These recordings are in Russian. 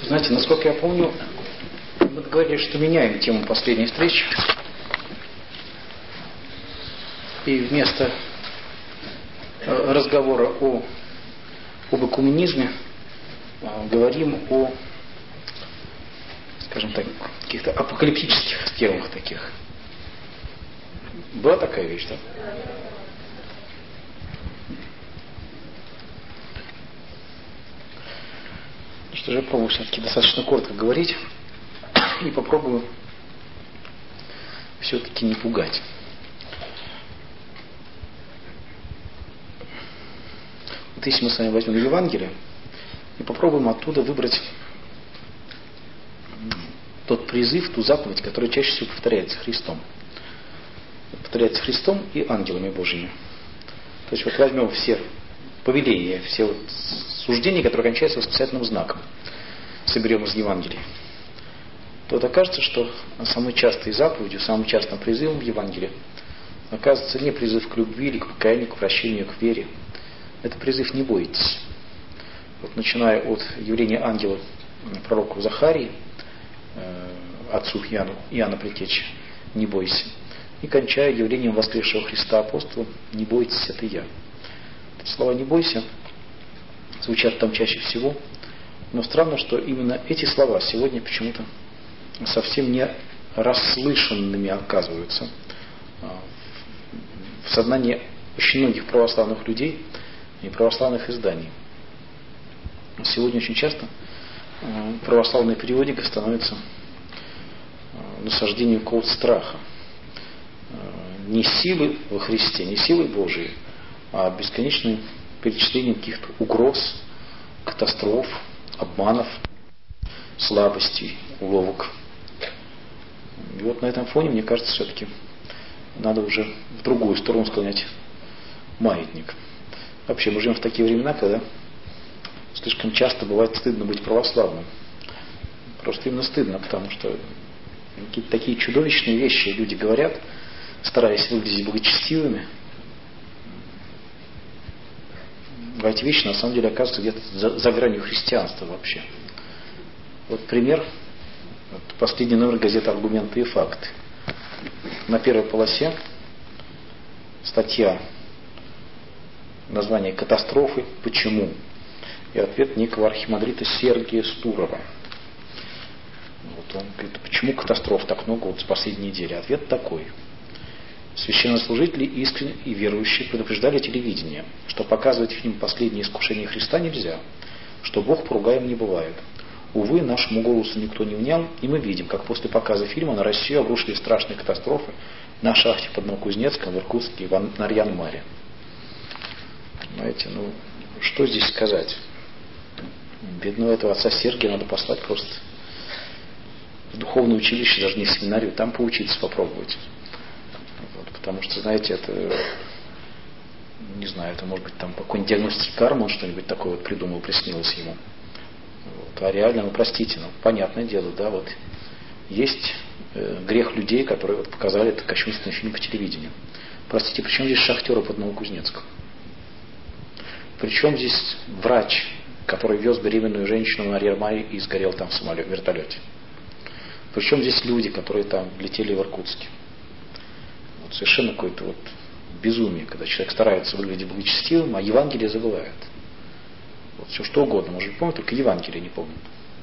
Знаете, насколько я помню, мы договорились, что меняем тему последней встречи. И вместо разговора об экуменизме говорим о, скажем так, каких-то апокалиптических темах таких. Была такая вещь, да? Что же, я пробую все-таки достаточно коротко говорить и попробую все-таки не пугать. Вот если мы с вами возьмем Евангелие и попробуем оттуда выбрать тот призыв, ту заповедь, которая чаще всего повторяется Христом. Повторяется Христом и ангелами Божьими. То есть вот возьмем все повеления, все вот суждения, которые кончаются восклицательным знаком, соберем из Евангелия, то вот окажется, что самой частой заповедью, самым частым призывом в Евангелии оказывается не призыв к любви или к покаянию, к прощению, к вере. Это призыв «не бойтесь». Вот начиная от явления ангела пророку Захарии, отцу Иоанна Предтечи, «не бойся», и кончая явлением воскресшего Христа апостола «не бойтесь, это я». Эти слова «не бойся» звучат там чаще всего, но странно, что именно эти слова сегодня почему-то совсем не расслышанными оказываются в сознании очень многих православных людей и православных изданий. Сегодня очень часто православная периодика становится насаждением какого-то страха. Не силы во Христе, не силы Божией, а бесконечным перечислением каких-то угроз, катастроф, обманов, слабостей, уловок. И вот на этом фоне, мне кажется, все-таки надо уже в другую сторону склонять маятник. Вообще, мы живем в такие времена, когда слишком часто бывает стыдно быть православным. Просто именно стыдно, потому что какие-то такие чудовищные вещи люди говорят, стараясь выглядеть благочестивыми. А эти вещи на самом деле оказываются где-то за гранью христианства вообще. Вот пример. Вот последний номер газеты «Аргументы и факты». На первой полосе статья, название «Катастрофы. Почему?» и ответ некого архимандрита Сергия Стурова. Вот он говорит, почему катастроф так много вот с последней недели? Ответ такой. Священнослужители искренне и верующие предупреждали телевидение, что показывать фильм «Последнее искушение Христа» нельзя, что Бог поругаем не бывает. Увы, нашему голосу никто не внял, и мы видим, как после показа фильма на Россию обрушились страшные катастрофы на шахте под Новокузнецком, в Иркутске и в Нарьян-Маре. Знаете, что здесь сказать? Бедного этого отца Сергия надо послать просто в духовное училище, даже не в семинарию, там поучиться попробовать. Вот, потому что, знаете, это, не знаю, это может быть там по какой-нибудь диагностике кармы он что-нибудь такое вот придумал, приснилось ему. Вот, а реально, простите, понятное дело, да, вот есть грех людей, которые вот показали этот кощунственный фильм по телевидению. Простите, при чем здесь шахтеры под Новокузнецком? Причем здесь врач, который вез беременную женщину на Нарьян-Маре и сгорел там в вертолете? Причем здесь люди, которые там летели в Иркутске? Вот совершенно какое-то вот безумие, когда человек старается выглядеть благочестивым, а Евангелие забывает. Вот все что угодно, может быть, помнит, только Евангелие не помнит.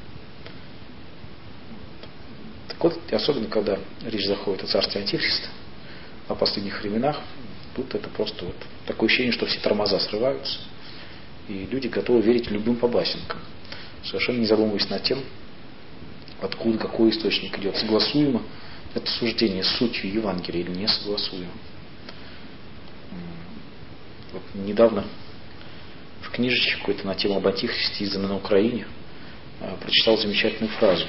Так вот, и особенно, когда речь заходит о царстве Антихриста, о последних временах, тут это просто вот такое ощущение, что все тормоза срываются, и люди готовы верить любым побасенкам, совершенно не задумываясь над тем, откуда, какой источник идет, согласуемо это суждение с сутью Евангелия или не согласуемо. Вот недавно в книжечке какой-то на тему об Антихристе, изданной на Украине, прочитал замечательную фразу.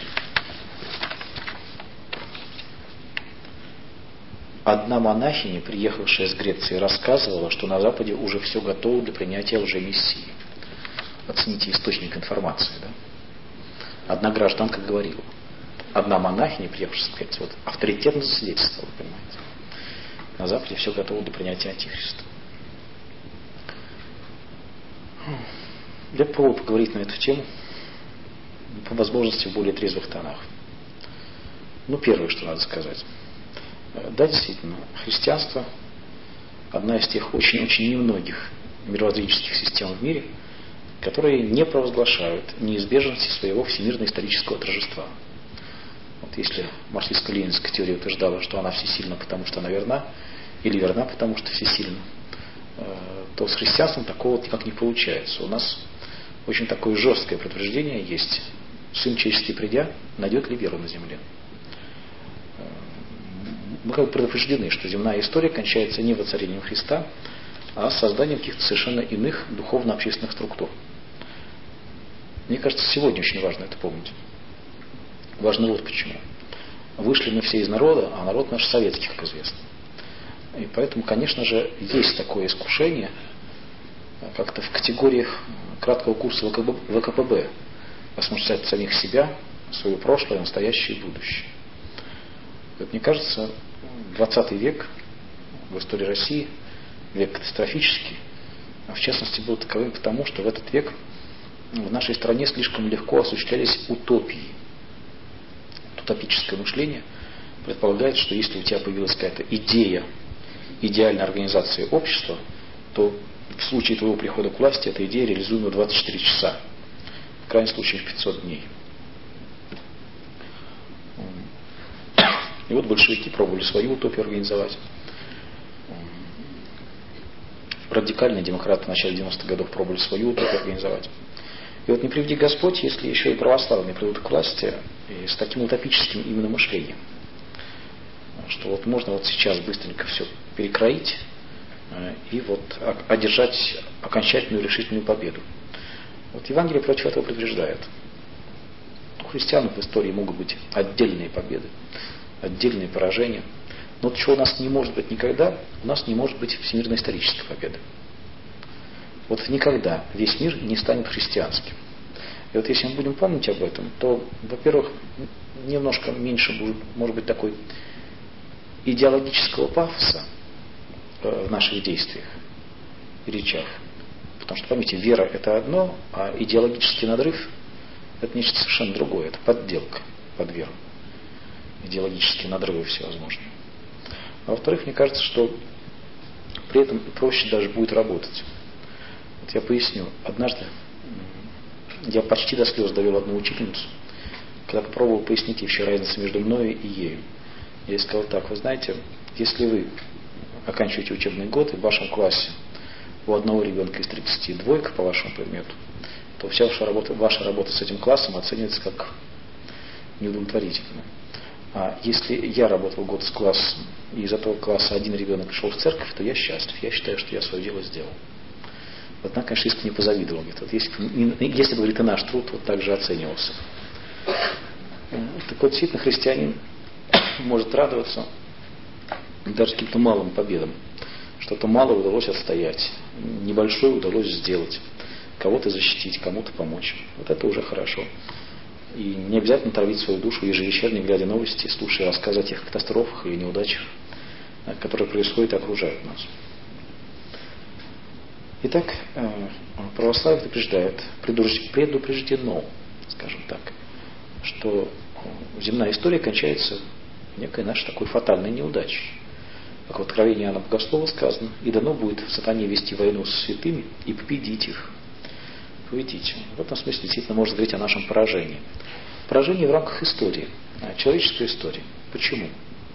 Одна монахиня, приехавшая из Греции, рассказывала, что на Западе уже все готово для принятия лжемессии. Оцените источник информации, да? Одна гражданка говорила. Одна монахиня, приехавшая из Греции, вот авторитетно засвидетельствовала, понимаете. На Западе все готово для принятия Антихриста. Я пробую поговорить на эту тему. по возможности в более трезвых тонах. Ну, первое, что надо сказать. Да, действительно, христианство одна из тех очень-очень немногих мировоззренческих систем в мире, которые не провозглашают неизбежности своего всемирно-исторического торжества. Вот если марксистско-ленинская теория утверждала, что она всесильна, потому что она верна, или верна, потому что всесильна, то с христианством такого никак не получается. У нас очень такое жесткое предупреждение есть. Сын человеческий придя, найдет ли веру на земле? Мы как бы предупреждены, что земная история кончается не воцарением Христа, а созданием каких-то совершенно иных духовно-общественных структур. Мне кажется, сегодня очень важно это помнить. Важно вот почему. Вышли мы все из народа, а народ наш советский, как известно. И поэтому, конечно же, есть такое искушение как-то в категориях краткого курса ВКПБ осмыслять самих себя, свое прошлое, настоящее и будущее. Вот, мне кажется, 20 век в истории России век катастрофический, а в частности был таковым потому, что в этот век в нашей стране слишком легко осуществлялись утопии. Утопическое мышление предполагает, что если у тебя появилась какая-то идея идеальной организации общества, то в случае твоего прихода к власти эта идея реализуема 24 часа. В крайнем случае в 500 дней. И вот большевики пробовали свою утопию организовать. Радикальные демократы в начале 90-х годов пробовали свою утопию организовать. И вот не приведи Господь, если еще и православные придут к власти и с таким утопическим именно мышлением, что вот можно вот сейчас быстренько все перекроить и вот одержать окончательную решительную победу. Вот Евангелие против этого предупреждает. У христиан в истории могут быть отдельные победы, отдельные поражения. Но вот чего у нас не может быть никогда, у нас не может быть всемирно-исторической победы. Вот никогда весь мир не станет христианским. И вот если мы будем помнить об этом, то, во-первых, немножко меньше будет, может быть, такой идеологического пафоса в наших действиях и речах. Потому что, помните, вера – это одно, а идеологический надрыв – это нечто совершенно другое. Это подделка под веру. Идеологические надрывы всевозможные. А во-вторых, мне кажется, что при этом проще даже будет работать. Вот я поясню. Однажды я почти до слез довел одну учительницу, когда попробовал пояснить ей вообще разницу между мною и ею. Я ей сказал так: вы знаете, если вы оканчиваете учебный год, и в вашем классе у одного ребенка из 30 двойка по вашему предмету, то вся ваша работа с этим классом оценивается как неудовлетворительная. А если я работал год с классом, и из этого класса один ребенок пришел в церковь, то я счастлив. Я считаю, что я свое дело сделал. Вот она, конечно, искренне позавидовала. Вот если бы, говорит, и наш труд вот так же оценивался. Так вот, действительно, христианин может радоваться даже каким-то малым победам. Что-то малое удалось отстоять, небольшое удалось сделать, кого-то защитить, кому-то помочь. Вот это уже хорошо. И не обязательно травить свою душу ежевечерне, глядя новости, слушая рассказы о тех катастрофах или неудачах, которые происходят и окружают нас. Итак, православие предупреждено, скажем так, что земная история кончается некой нашей такой фатальной неудачей. Как в Откровении Иоанна Богослова сказано: и дано будет сатане вести войну со святыми и победить их. Победить. В этом смысле действительно можно говорить о нашем поражении. Поражении в рамках истории, человеческой истории. Почему?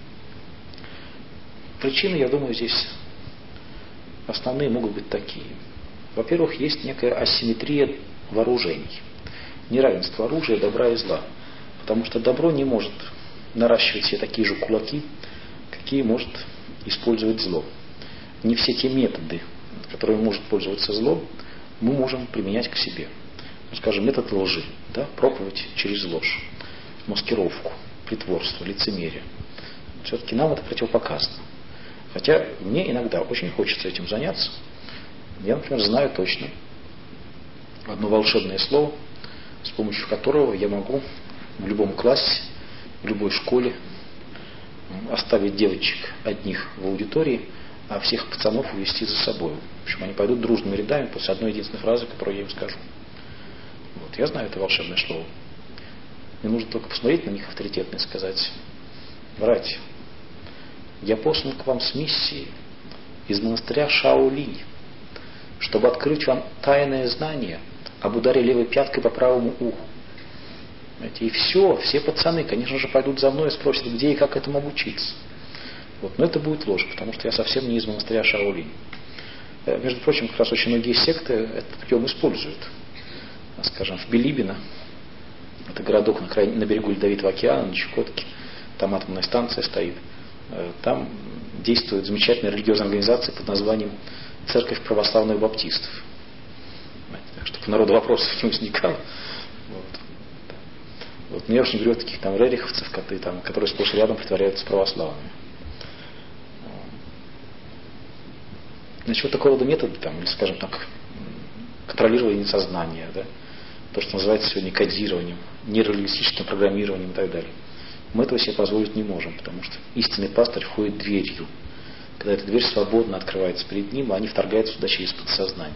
Причины, я думаю, здесь основные могут быть такие. Во-первых, есть некая асимметрия вооружений. Неравенство оружия, добра и зла. Потому что добро не может наращивать себе такие же кулаки, какие может использовать зло. Не все те методы, которыми может пользоваться зло, мы можем применять к себе. Скажем, метод лжи, да, проповедь через ложь, маскировку, притворство, лицемерие. Все-таки нам это противопоказано. Хотя мне иногда очень хочется этим заняться. Я, например, знаю точно одно волшебное слово, с помощью которого я могу в любом классе, в любой школе оставить девочек одних в аудитории, а всех пацанов увести за собой. В общем, они пойдут дружными рядами после одной единственной фразы, которую я им скажу. Вот, я знаю это волшебное слово. Мне нужно только посмотреть на них авторитетно и сказать: братья, я послан к вам с миссией из монастыря Шаолинь, чтобы открыть вам тайное знание об ударе левой пяткой по правому уху. И все пацаны, конечно же, пойдут за мной и спросят, где и как этому обучиться. Вот. Но это будет ложь, потому что я совсем не из монастыря Шаолинь. Между прочим, как раз очень многие секты этот прием используют. Скажем, в Билибино, это городок на берегу Ледовитого океана, на Чукотке, там атомная станция стоит. Там действует замечательная религиозная организация под названием Церковь православных баптистов. Так, чтобы народу вопросов не возникало. Вот мне очень говорят таких там рериховцев, которые сплошь и рядом притворяются православными. Значит, вот такого рода методы, или, скажем так, контролирование сознания, да? То, что называется сегодня кодированием, нейролингвистическим программированием и так далее. Мы этого себе позволить не можем, потому что истинный пастырь входит дверью. Когда эта дверь свободно открывается перед ним, а они вторгаются сюда через подсознание.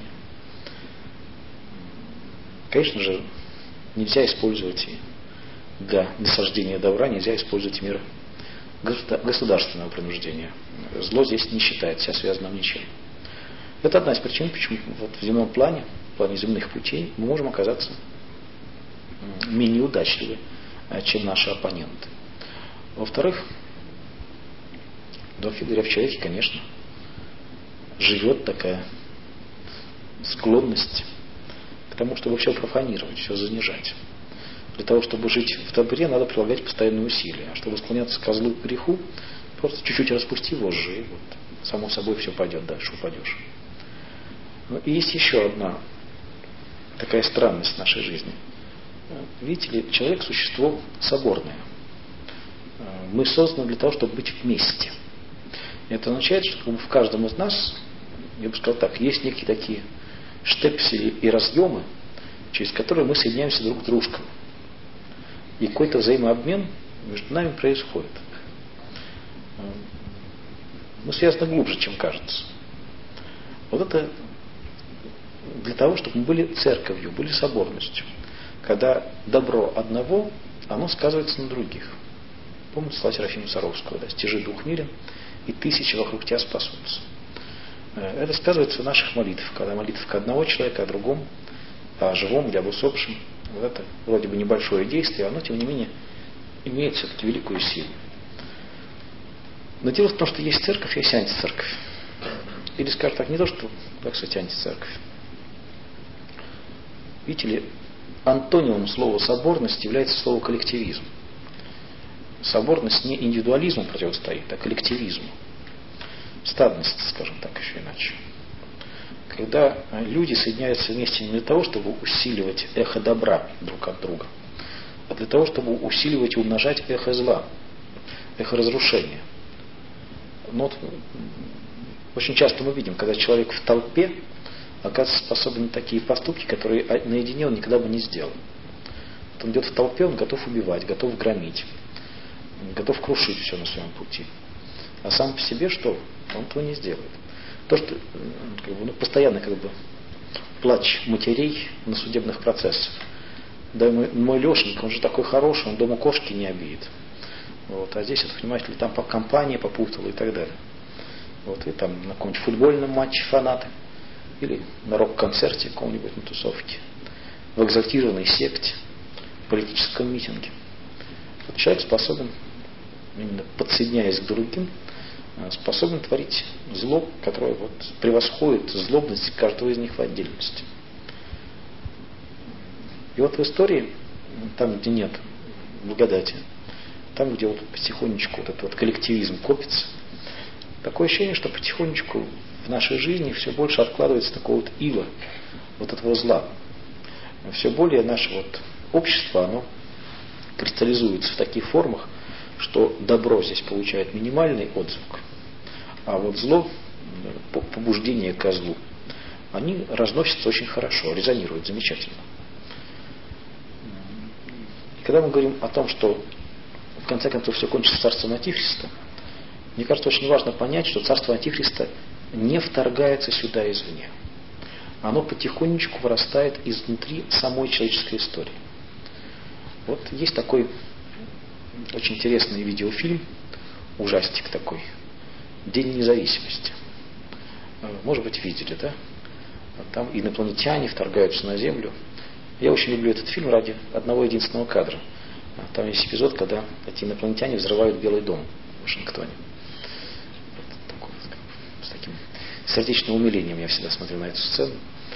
Конечно же, нельзя использовать для насаждения добра, нельзя использовать меры государственного принуждения. Зло здесь не считает себя связанным ничем. Это одна из причин, почему вот в земном плане, в плане земных путей, мы можем оказаться менее удачливы, чем наши оппоненты. Во-вторых, вообще говоря, в человеке, конечно, живет такая склонность к тому, чтобы все профанировать, все занижать. Для того, чтобы жить в добре, надо прилагать постоянные усилия. А чтобы склоняться к злу, к греху, просто чуть-чуть распусти вожжи, и вот само собой все пойдет дальше, упадешь. Но и есть еще одна такая странность в нашей жизни. Видите ли, человек – существо соборное. Мы созданы для того, чтобы быть вместе. Это означает, что в каждом из нас, я бы сказал так, есть некие такие штепсели и разъемы, через которые мы соединяемся друг с дружкой. И какой-то взаимообмен между нами происходит. Мы связаны глубже, чем кажется. Вот это для того, чтобы мы были церковью, были соборностью. Когда добро одного, оно сказывается на других. Помните слова Серафима Саровского: да, «Стяжи двух мирен, и тысячи вокруг тебя спасутся». Это сказывается в наших молитвах, когда молитва одного человека о другом, о живом или об усопшем. Вот это вроде бы небольшое действие, оно, тем не менее, имеет все-таки великую силу. Но дело в том, что есть церковь, есть антицерковь. Или, скажем так, не то, что, так сказать, антицерковь. Видите ли, антонимом слова соборность является слово коллективизм. Соборность не индивидуализму противостоит, а коллективизму. Стадность, скажем так, еще иначе. Когда люди соединяются вместе не для того, чтобы усиливать эхо добра друг от друга, а для того, чтобы усиливать и умножать эхо зла, эхо разрушения. Но вот очень часто мы видим, когда человек в толпе оказывается способен на такие поступки, которые наедине он никогда бы не сделал. Вот он идет в толпе, он готов убивать, готов громить, готов крушить все на своем пути. А сам по себе что? Он этого не сделает. То, что постоянно плач матерей на судебных процессах. Да, мой Лешенька, он же такой хороший, он дома кошки не обидит. Вот, а здесь, это, понимаете ли, там по компании попутала и так далее. Вот, и там на каком-нибудь футбольном матче фанаты, или на рок-концерте каком-нибудь, на тусовке, в экзальтированной секте, в политическом митинге. Вот человек способен, именно подсоединяясь к другим, способен творить зло, которое вот превосходит злобность каждого из них в отдельности. И вот в истории, там, где нет благодати, там, где вот потихонечку вот этот вот коллективизм копится, такое ощущение, что потихонечку в нашей жизни все больше откладывается такого вот ила, вот этого зла. Все более наше вот общество, оно кристаллизуется в таких формах, что добро здесь получает минимальный отзвук, а вот зло, побуждение ко злу, они разносятся очень хорошо, резонируют замечательно. И когда мы говорим о том, что в конце концов все кончится царством Антихриста, мне кажется, очень важно понять, что царство Антихриста не вторгается сюда извне. Оно потихонечку вырастает изнутри самой человеческой истории. Вот есть такой очень интересный видеофильм, ужастик такой, «День независимости». Может быть, видели, да? Там инопланетяне вторгаются на Землю. Я очень люблю этот фильм ради одного единственного кадра. Там есть эпизод, когда эти инопланетяне взрывают Белый дом в Вашингтоне. Вот такой, с таким сердечным умилением я всегда смотрю на эту сцену.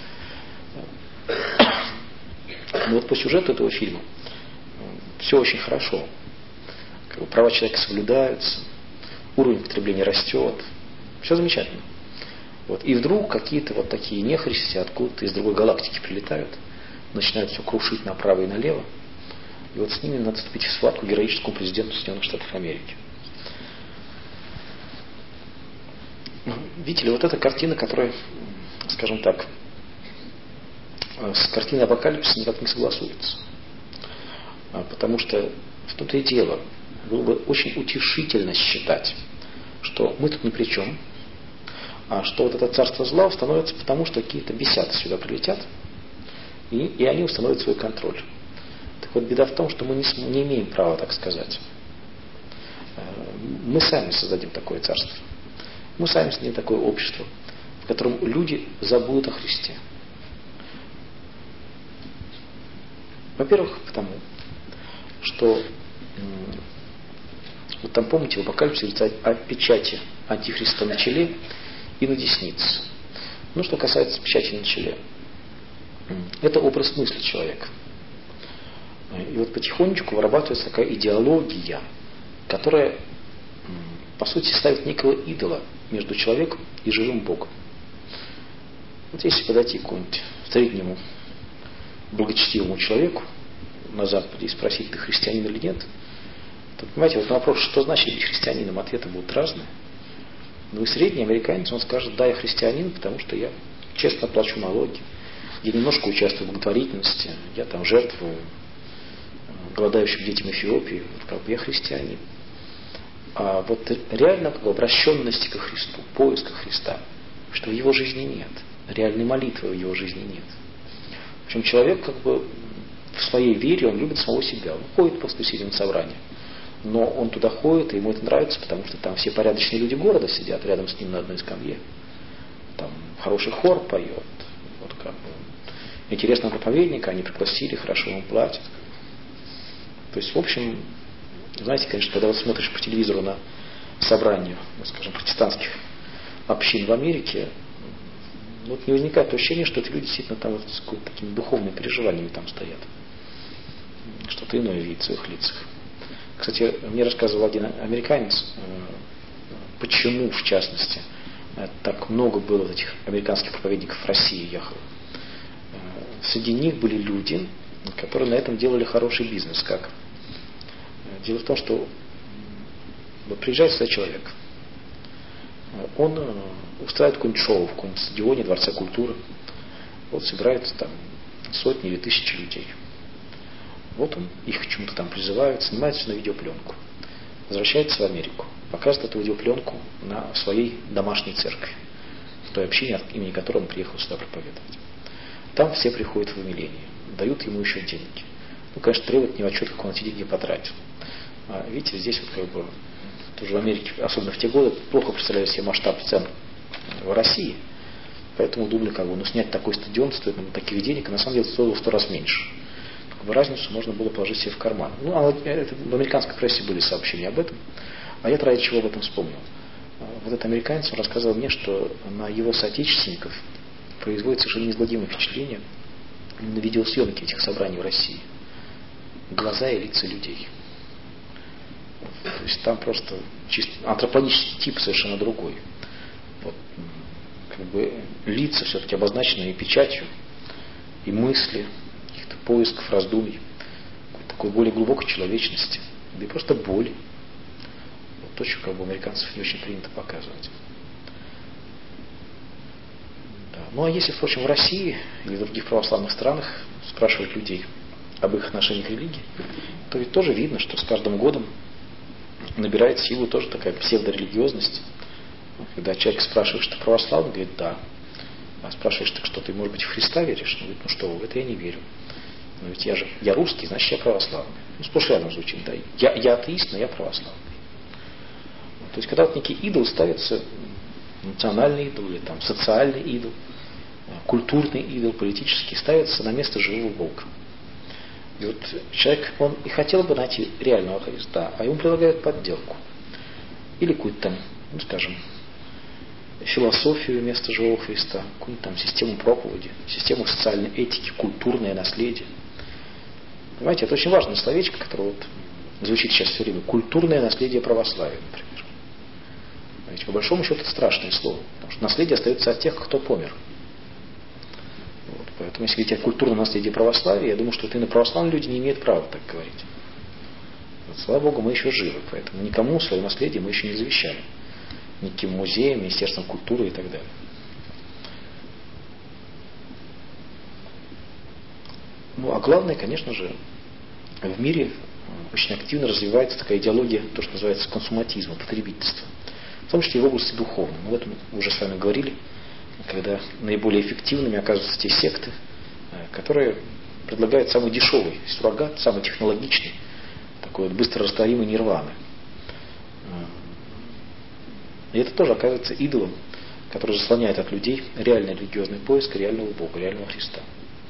Но вот по сюжету этого фильма все очень хорошо. Права человека соблюдаются, уровень потребления растет. Все замечательно. Вот. И вдруг какие-то вот такие нехристи откуда-то из другой галактики прилетают, начинают все крушить направо и налево. И вот с ними надо вступить в схватку героическому президенту Соединенных Штатов Америки. Видите ли, вот эта картина, которая, скажем так, с картиной апокалипсиса никак не согласуется. Потому что в том-то и дело, было бы очень утешительно считать, что мы тут ни при чем, а что вот это царство зла установится потому, что какие-то бесята сюда прилетят, и они установят свой контроль. Так вот, беда в том, что мы не имеем права так сказать. Мы сами создадим такое царство. Мы сами создадим такое общество, в котором люди забудут о Христе. Во-первых, потому, что вот там, помните, в Апокалипсисе говорится о печати Антихриста на челе и на деснице. Ну, что касается печати на челе, это образ мысли человека. И вот потихонечку вырабатывается такая идеология, которая, по сути, ставит некого идола между человеком и живым Богом. Вот если подойти к какому-нибудь среднему благочестивому человеку на Западе и спросить, ты христианин или нет, то, понимаете, вот на вопрос, что значит быть христианином, ответы будут разные. Но и средний американец, он скажет, да, я христианин, потому что я честно плачу налоги, я немножко участвую в благотворительности, я там жертвую голодающим детям Эфиопии, вот как бы я христианин. А вот реально как бы обращенности ко Христу, поиска Христа, что в его жизни нет, реальной молитвы в его жизни нет. В общем, человек как бы в своей вере, он любит самого себя, он ходит по воскресеньям на собрание. Но он туда ходит, и ему это нравится, потому что там все порядочные люди города сидят рядом с ним на одной скамье. Там хороший хор поет. Вот как бы. Интересного проповедника они пригласили, хорошо ему платят. То есть, в общем, знаете, конечно, когда вот смотришь по телевизору на собрания, ну, скажем, протестантских общин в Америке, вот не возникает ощущение, что эти люди действительно там вот с такими духовными переживаниями там стоят. Что-то иное видит в своих лицах. Кстати, мне рассказывал один американец, почему, в частности, так много было вот этих американских проповедников в России ехало. Среди них были люди, которые на этом делали хороший бизнес. Как? Дело в том, что вот приезжает сюда человек, он устраивает какое-нибудь шоу в каком-нибудь стадионе, дворце культуры, вот собираются там сотни или тысячи людей. Вот он, их к чему-то там призывает, снимается на видеопленку, возвращается в Америку, показывает эту видеопленку на своей домашней церкви, в той общине, от имени которой он приехал сюда проповедовать. Там все приходят в умиление, дают ему еще деньги. Ну, конечно, требуют не в отчет, как он эти деньги потратил. А видите, здесь вот как бы, тоже в Америке, особенно в те годы, плохо представляли себе масштаб цен в России, поэтому думали, как бы, ну, снять такой стадион стоит таких денег, а на самом деле стоило в 100 раз меньше. Разницу можно было положить себе в карман. Ну, а вот в американской прессе были сообщения об этом. А я ради чего об этом вспомнил. Вот этот американец, он рассказывал мне, что на его соотечественников производит совершенно неизгладимое впечатление на видеосъемки этих собраний в России. Глаза и лица людей. То есть там просто чисто антропологический тип совершенно другой. Вот, как бы лица все-таки обозначены и печатью, и мысли, поисков, раздумий, такой более глубокой человечности, да и просто боли. Вот то, что как бы, у американцев не очень принято показывать. Да. Ну а если, впрочем, в России или в других православных странах спрашивать людей об их отношении к религии, то ведь тоже видно, что с каждым годом набирает силу тоже такая псевдорелигиозность. Когда человек спрашивает, что православный, говорит, да. А спрашиваешь, так что, ты, может быть, в Христа веришь? Он говорит, ну что вы, в это я не верю. Но ведь я русский, значит я православный. Ну, сплошь рядом звучит, да. Я атеист, но я православный. То есть, когда вот некий идол ставится, национальный идол, или там социальный идол, культурный идол, политический, ставится на место живого Бога. И вот человек, он и хотел бы найти реального Христа, а ему предлагают подделку. Или какую-то там, ну скажем, философию вместо живого Христа, какую-нибудь там систему проповеди, систему социальной этики, культурное наследие. Понимаете, это очень важное словечко, которое вот звучит сейчас все время. Культурное наследие православия, например. Ведь по большому счету это страшное слово, потому что наследие остается от тех, кто помер. Вот, поэтому если говорить о культурном наследии православия, я думаю, что вот именно православные люди не имеют права так говорить. Вот, слава Богу, мы еще живы, поэтому никому свое наследие мы еще не завещали. Никаким музеем, Министерством культуры и так далее. Ну, а главное, конечно же, в мире очень активно развивается такая идеология, то, что называется консуматизмом, потребительства. В том числе и в области духовной. Мы об этом уже с вами говорили, когда наиболее эффективными оказываются те секты, которые предлагают самый дешевый суррогат, самый технологичный, такой вот быстро растворимый нирваны. И это тоже оказывается идолом, который заслоняет от людей реальный религиозный поиск реального Бога, реального Христа.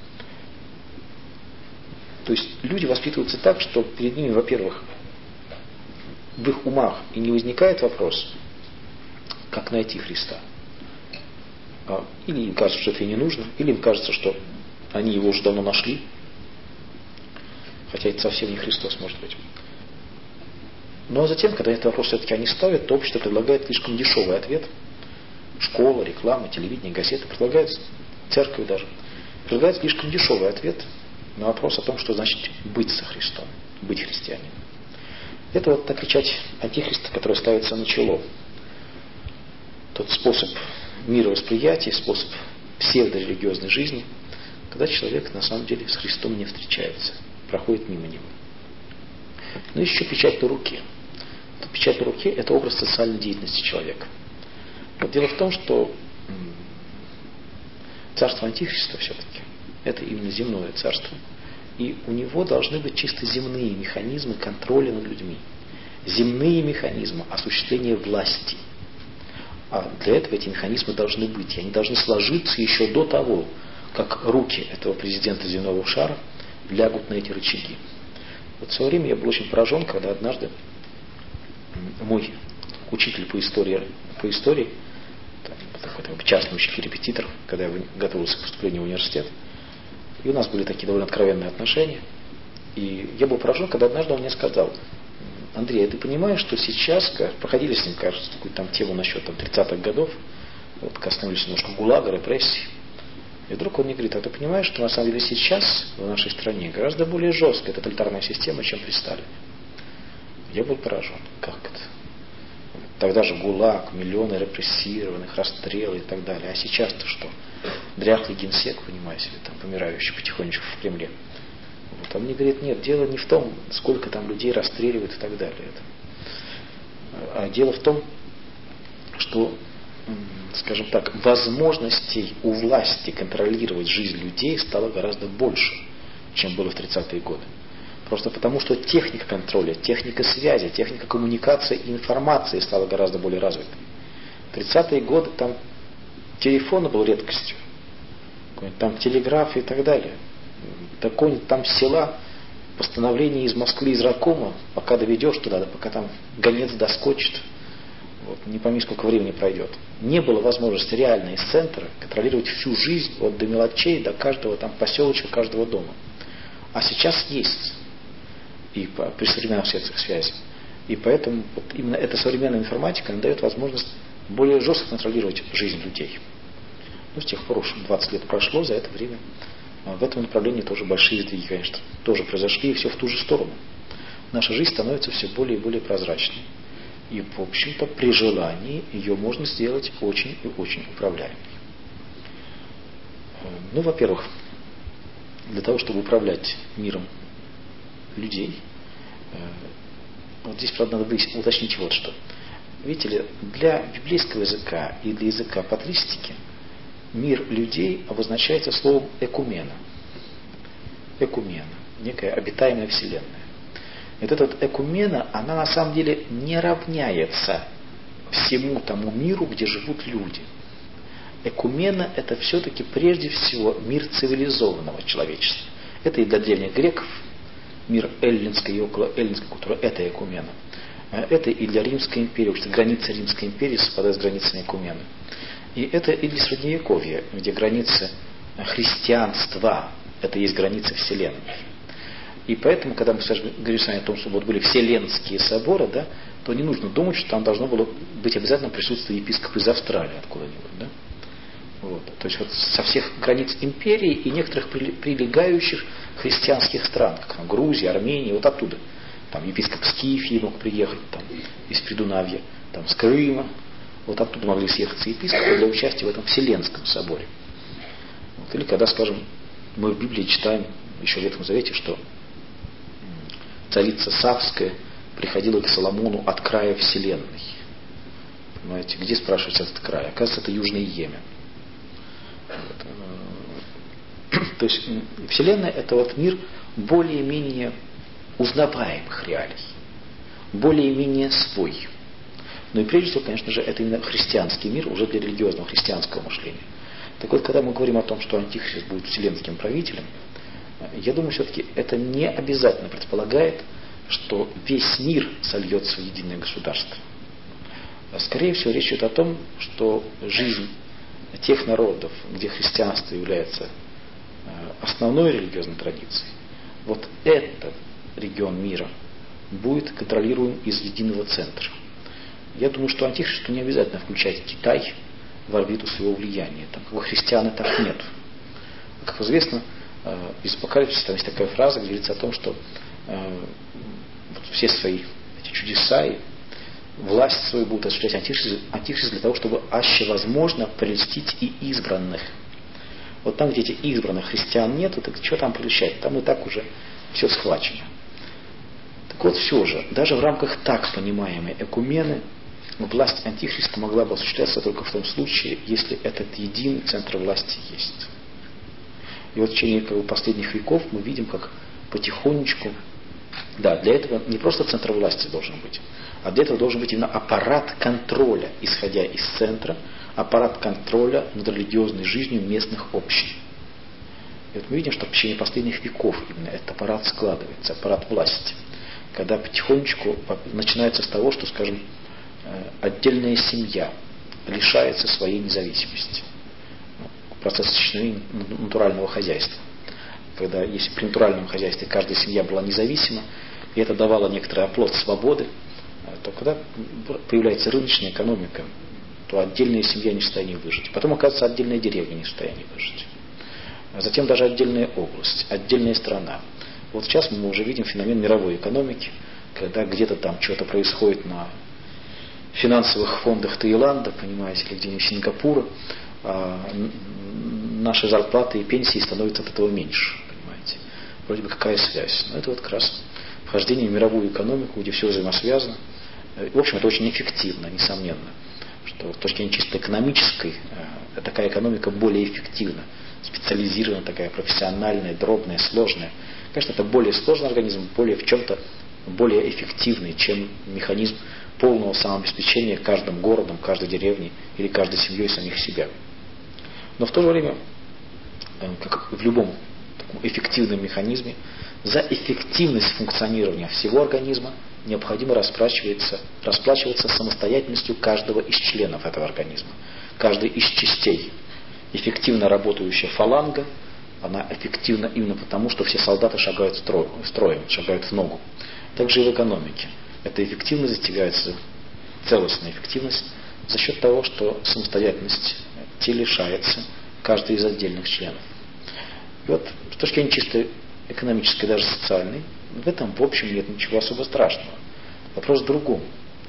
То есть люди воспитываются так, что перед ними, во-первых, в их умах и не возникает вопрос, как найти Христа. Или им кажется, что это и не нужно, или им кажется, что они его уже давно нашли, хотя это совсем не Христос, может быть. Ну а затем, когда этот вопрос все-таки они ставят, то общество предлагает слишком дешевый ответ. Школа, реклама, телевидение, газеты предлагают, церковь даже, предлагают слишком дешевый ответ на вопрос о том, что значит быть со Христом, быть христианином. Это вот та печать антихриста, которая ставится на чело. Тот способ мировосприятия, способ псевдорелигиозной жизни, когда человек на самом деле с Христом не встречается, проходит мимо него. Но еще печать на руке. Печать на руке – это образ социальной деятельности человека. Вот дело в том, что царство антихриста все-таки – это именно земное царство. И у него должны быть чисто земные механизмы контроля над людьми. Земные механизмы осуществления власти. А для этого эти механизмы должны быть. И они должны сложиться еще до того, как руки этого президента земного шара лягут на эти рычаги. Вот в свое время я был очень поражен, когда однажды мой учитель по истории такой частный учитель-репетитор, когда я готовился к поступлению в университет, и у нас были такие довольно откровенные отношения, и я был поражен, когда однажды он мне сказал: Андрей, а ты понимаешь, что сейчас, проходили с ним, кажется, какую-то там тему насчет 30-х годов, вот, коснулись немножко ГУЛАГа, репрессий, и вдруг он мне говорит: а ты понимаешь, что на самом деле сейчас в нашей стране гораздо более жесткая тоталитарная система, чем при Сталине? Я был поражен. Как это? Тогда же ГУЛАГ, миллионы репрессированных, расстрелы и так далее. А сейчас-то что? Дряхлый генсек, понимаете, там помирающий потихонечку в Кремле. Вот. А мне говорит: нет, дело не в том, сколько там людей расстреливают и так далее. А дело в том, что, скажем так, возможностей у власти контролировать жизнь людей стало гораздо больше, чем было в 30-е годы. Просто потому, что техника контроля, техника связи, техника коммуникации и информации стала гораздо более развитой. В 30-е годы там телефон был редкостью, там телеграф и так далее. Такое там села, постановление из Москвы, из райкома, пока доведешь туда, пока там гонец доскочит, вот, не пойми, сколько времени пройдет. Не было возможности реально из центра контролировать всю жизнь, вот до мелочей, до каждого там поселочка, каждого дома. А сейчас есть. И при современных средствах связи. И поэтому вот именно эта современная информатика она дает возможность более жестко контролировать жизнь людей. Ну, с тех пор уж 20 лет прошло, за это время в этом направлении тоже большие сдвиги, конечно, тоже произошли, и все в ту же сторону. Наша жизнь становится все более и более прозрачной. И, в общем-то, при желании ее можно сделать очень и очень управляемой. Ну, во-первых, для того, чтобы управлять миром людей. Вот здесь, правда, надо уточнить вот что. Видите ли, для библейского языка и для языка патристики мир людей обозначается словом экумена. экумена, некая обитаемая вселенная. И вот эта вот экумена, она на самом деле не равняется всему тому миру, где живут люди. Экумена – это все-таки прежде всего мир цивилизованного человечества. Это и для древних греков мир эллинской и около эллинской культуры – это экумена. Это и для Римской империи, потому что границы Римской империи совпадают с границами экумены. И это и для Средневековья, где границы христианства – это и есть границы Вселенной. И поэтому, когда мы говорим с вами о том, что вот были Вселенские соборы, да, то не нужно думать, что там должно было быть обязательно присутствие епископа из Австралии откуда-нибудь. Да? Вот. То есть вот со всех границ империи и некоторых прилегающих христианских стран, как там, Грузия, Армения, вот оттуда. Там епископ Скифии мог приехать там, из Придунавья, там, с Крыма. Вот оттуда могли съехаться епископы для участия в этом Вселенском соборе. Вот. Или когда, скажем, мы в Библии читаем еще в Ветхом Завете, что царица Савская приходила к Соломону от края Вселенной. Понимаете, где, спрашивается, этот край? Оказывается, это Южный Йемен. Вот. То есть Вселенная – это вот мир более-менее узнаваемых реалий, более-менее свой. Ну и прежде всего, конечно же, это именно христианский мир, уже для религиозного христианского мышления. Так вот, когда мы говорим о том, что Антихрист будет вселенским правителем, я думаю, все-таки это не обязательно предполагает, что весь мир сольется в единое государство. Скорее всего, речь идет о том, что жизнь тех народов, где христианство является основной религиозной традицией, вот этот регион мира будет контролируем из единого центра. Я думаю, что Антихристу не обязательно включать Китай в орбиту своего влияния. Там, как бы христиан и так нет. Как известно, из Апокалипсиса там есть такая фраза, где говорится о том, что вот все свои эти чудеса и власть свою будут осуществлять Антихрист для того, чтобы аще возможно прельстить и избранных. Вот там, где этих избранных христиан нету, так что там прельщать? Там и так уже все схвачено. Так вот, все же, даже в рамках так понимаемой экумены, власть Антихриста могла бы осуществляться только в том случае, если этот единый центр власти есть. И вот в течение последних веков мы видим, как потихонечку, да, для этого не просто центр власти должен быть, а для этого должен быть именно аппарат контроля, исходя из центра, аппарат контроля над религиозной жизнью местных общин. И вот мы видим, что в течение последних веков именно этот аппарат складывается, аппарат власти. Когда потихонечку начинается с того, что, скажем, отдельная семья лишается своей независимости. Процесс осуществления натурального хозяйства. Когда, если при натуральном хозяйстве каждая семья была независима, и это давало некоторый оплот свободы, то когда появляется рыночная экономика, то отдельная семья не в состоянии выжить. Потом, оказывается, отдельная деревня не в состоянии выжить. А затем даже отдельная область, отдельная страна. Вот сейчас мы уже видим феномен мировой экономики, когда где-то там что-то происходит на финансовых фондах Таиланда, понимаете, или где-нибудь Сингапура, наши зарплаты и пенсии становятся от этого меньше, понимаете. Вроде бы какая связь. Но это вот как раз вхождение в мировую экономику, где все взаимосвязано. В общем, это очень эффективно, несомненно. Что с точки зрения чисто экономической, такая экономика более эффективна, специализированная, такая профессиональная, дробная, сложная. Конечно, это более сложный организм, более в чем-то более эффективный, чем механизм полного самообеспечения каждым городом, каждой деревней или каждой семьей самих себя. Но в то же время, как в любом таком эффективном механизме, за эффективность функционирования всего организма необходимо расплачиваться самостоятельностью каждого из членов этого организма, каждой из частей. Эффективно работающая фаланга, она эффективна именно потому, что все солдаты шагают строем, шагают в ногу. Также и в экономике. Эта эффективность достигается, целостная эффективность, за счет того, что самостоятельность лишается каждый из отдельных членов. И вот с точки зрения чисто экономической, даже социальной, в этом в общем нет ничего особо страшного. Вопрос в другом.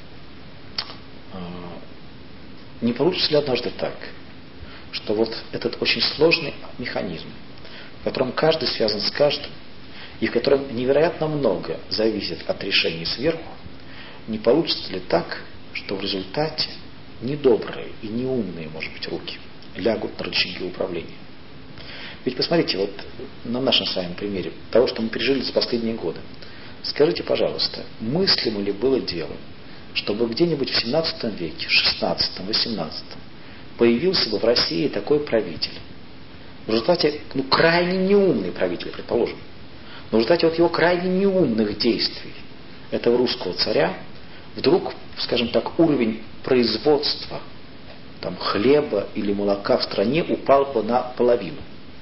Не получится ли однажды так, что вот этот очень сложный механизм, в котором каждый связан с каждым, и в котором невероятно много зависит от решений сверху, не получится ли так, что в результате недобрые и неумные, может быть, руки лягут на рычаги управления? Ведь посмотрите, вот на нашем с вами примере того, что мы пережили за последние годы. Скажите, пожалуйста, мыслимо ли было дело, чтобы где-нибудь в 17 веке, 16, 18 появился бы в России такой правитель? В результате, крайне неумный правитель, предположим, но в результате вот его крайне неумных действий этого русского царя вдруг, скажем так, уровень производства там, хлеба или молока в стране упал бы наполовину.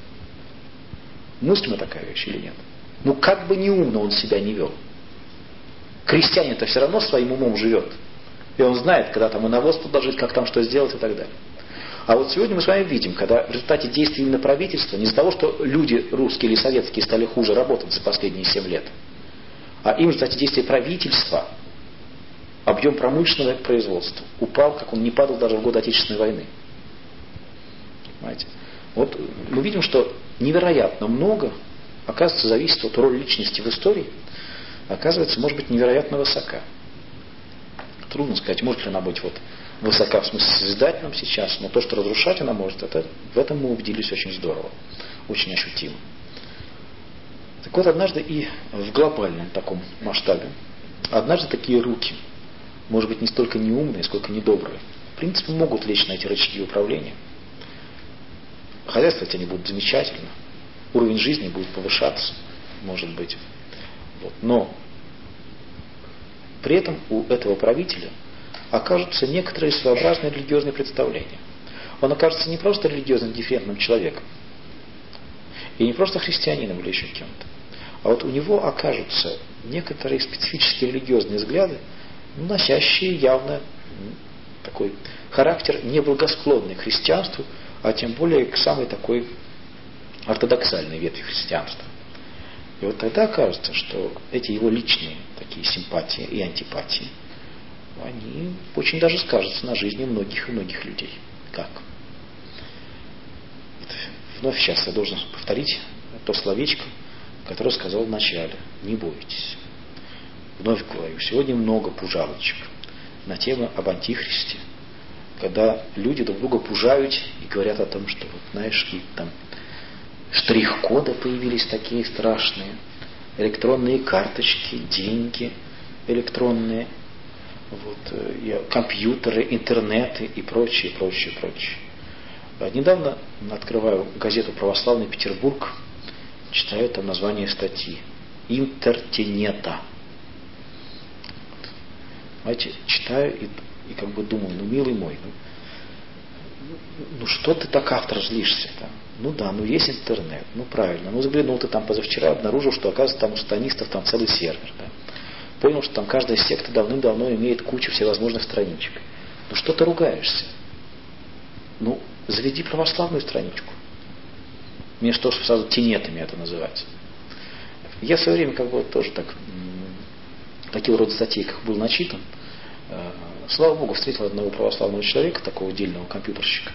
Мыслима такая вещь или нет? Как бы неумно он себя не вел. Крестьянин-то все равно своим умом живет. И он знает, когда там и навоз подложить, как там что сделать и так далее. А вот сегодня мы с вами видим, когда в результате действий именно правительства, не из-за того, что люди русские или советские стали хуже работать за последние 7 лет, а именно в результате действий правительства объем промышленного производства упал, как он не падал даже в год Отечественной войны. Понимаете? Вот мы видим, что невероятно много, оказывается, зависит от роли личности в истории, оказывается, может быть невероятно высока. Трудно сказать, может ли она быть высока в смысле созидательном сейчас, но то, что разрушать она может, в этом мы убедились очень здорово, очень ощутимо. Так вот, однажды и в глобальном таком масштабе, однажды такие руки, может быть, не столько неумные, сколько недобрые, в принципе, могут лечь на эти рычаги управления. Хозяйствовать они будут замечательно, уровень жизни будет повышаться, может быть. Но при этом у этого правителя окажутся некоторые своеобразные религиозные представления. Он окажется не просто религиозно дифферентным человеком, и не просто христианином или еще кем-то, а вот у него окажутся некоторые специфические религиозные взгляды, носящие явно такой характер неблагосклонный к христианству, а тем более к самой такой ортодоксальной ветви христианства. И вот тогда окажется, что эти его личные такие симпатии и антипатии, они очень даже скажутся на жизни многих и многих людей. Как? Вновь сейчас я должен повторить то словечко, которое сказал в начале. Не бойтесь. Вновь говорю, сегодня много пужалочек на тему об антихристе, когда люди друг друга пужают и говорят о том, что знаешь, и там штрих-коды появились такие страшные, электронные карточки, деньги электронные, компьютеры, интернеты и прочее, прочее, прочее. Недавно открываю газету «Православный Петербург», читаю там название статьи «Интертенета». Знаете, читаю и как бы думаю, милый мой, что ты так автор злишься-то? Есть интернет, правильно. Заглянул ты там позавчера, обнаружил, что, оказывается, там у сатанистов там целый сервер, да. Понял, что там каждая секта давным-давно имеет кучу всевозможных страничек. Что ты ругаешься? Заведи православную страничку. Мне что ж сразу тенетами это называть. Я в свое время тоже такие рода статей, как был начитан. Слава Богу, встретил одного православного человека, такого дельного компьютерщика.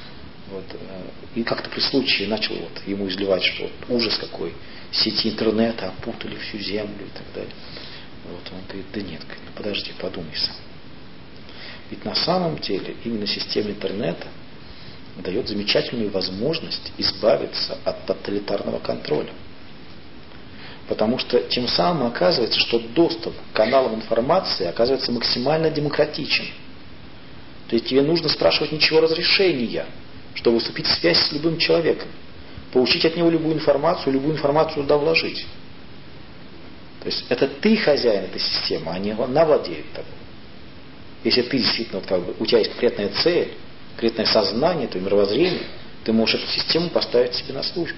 И как-то при случае начал ему изливать, что ужас какой, сети интернета опутали всю землю и так далее. Он говорит, да нет, подожди, подумай сам. Ведь на самом деле именно система интернета дает замечательную возможность избавиться от тоталитарного контроля. Потому что тем самым оказывается, что доступ к каналам информации оказывается максимально демократичен. То есть тебе нужно спрашивать ничего разрешения, чтобы вступить в связь с любым человеком, получить от него любую информацию туда вложить. То есть это ты хозяин этой системы, а не она владеет тобой. Если ты действительно, у тебя есть конкретная цель, конкретное сознание, то мировоззрение, ты можешь эту систему поставить себе на службу.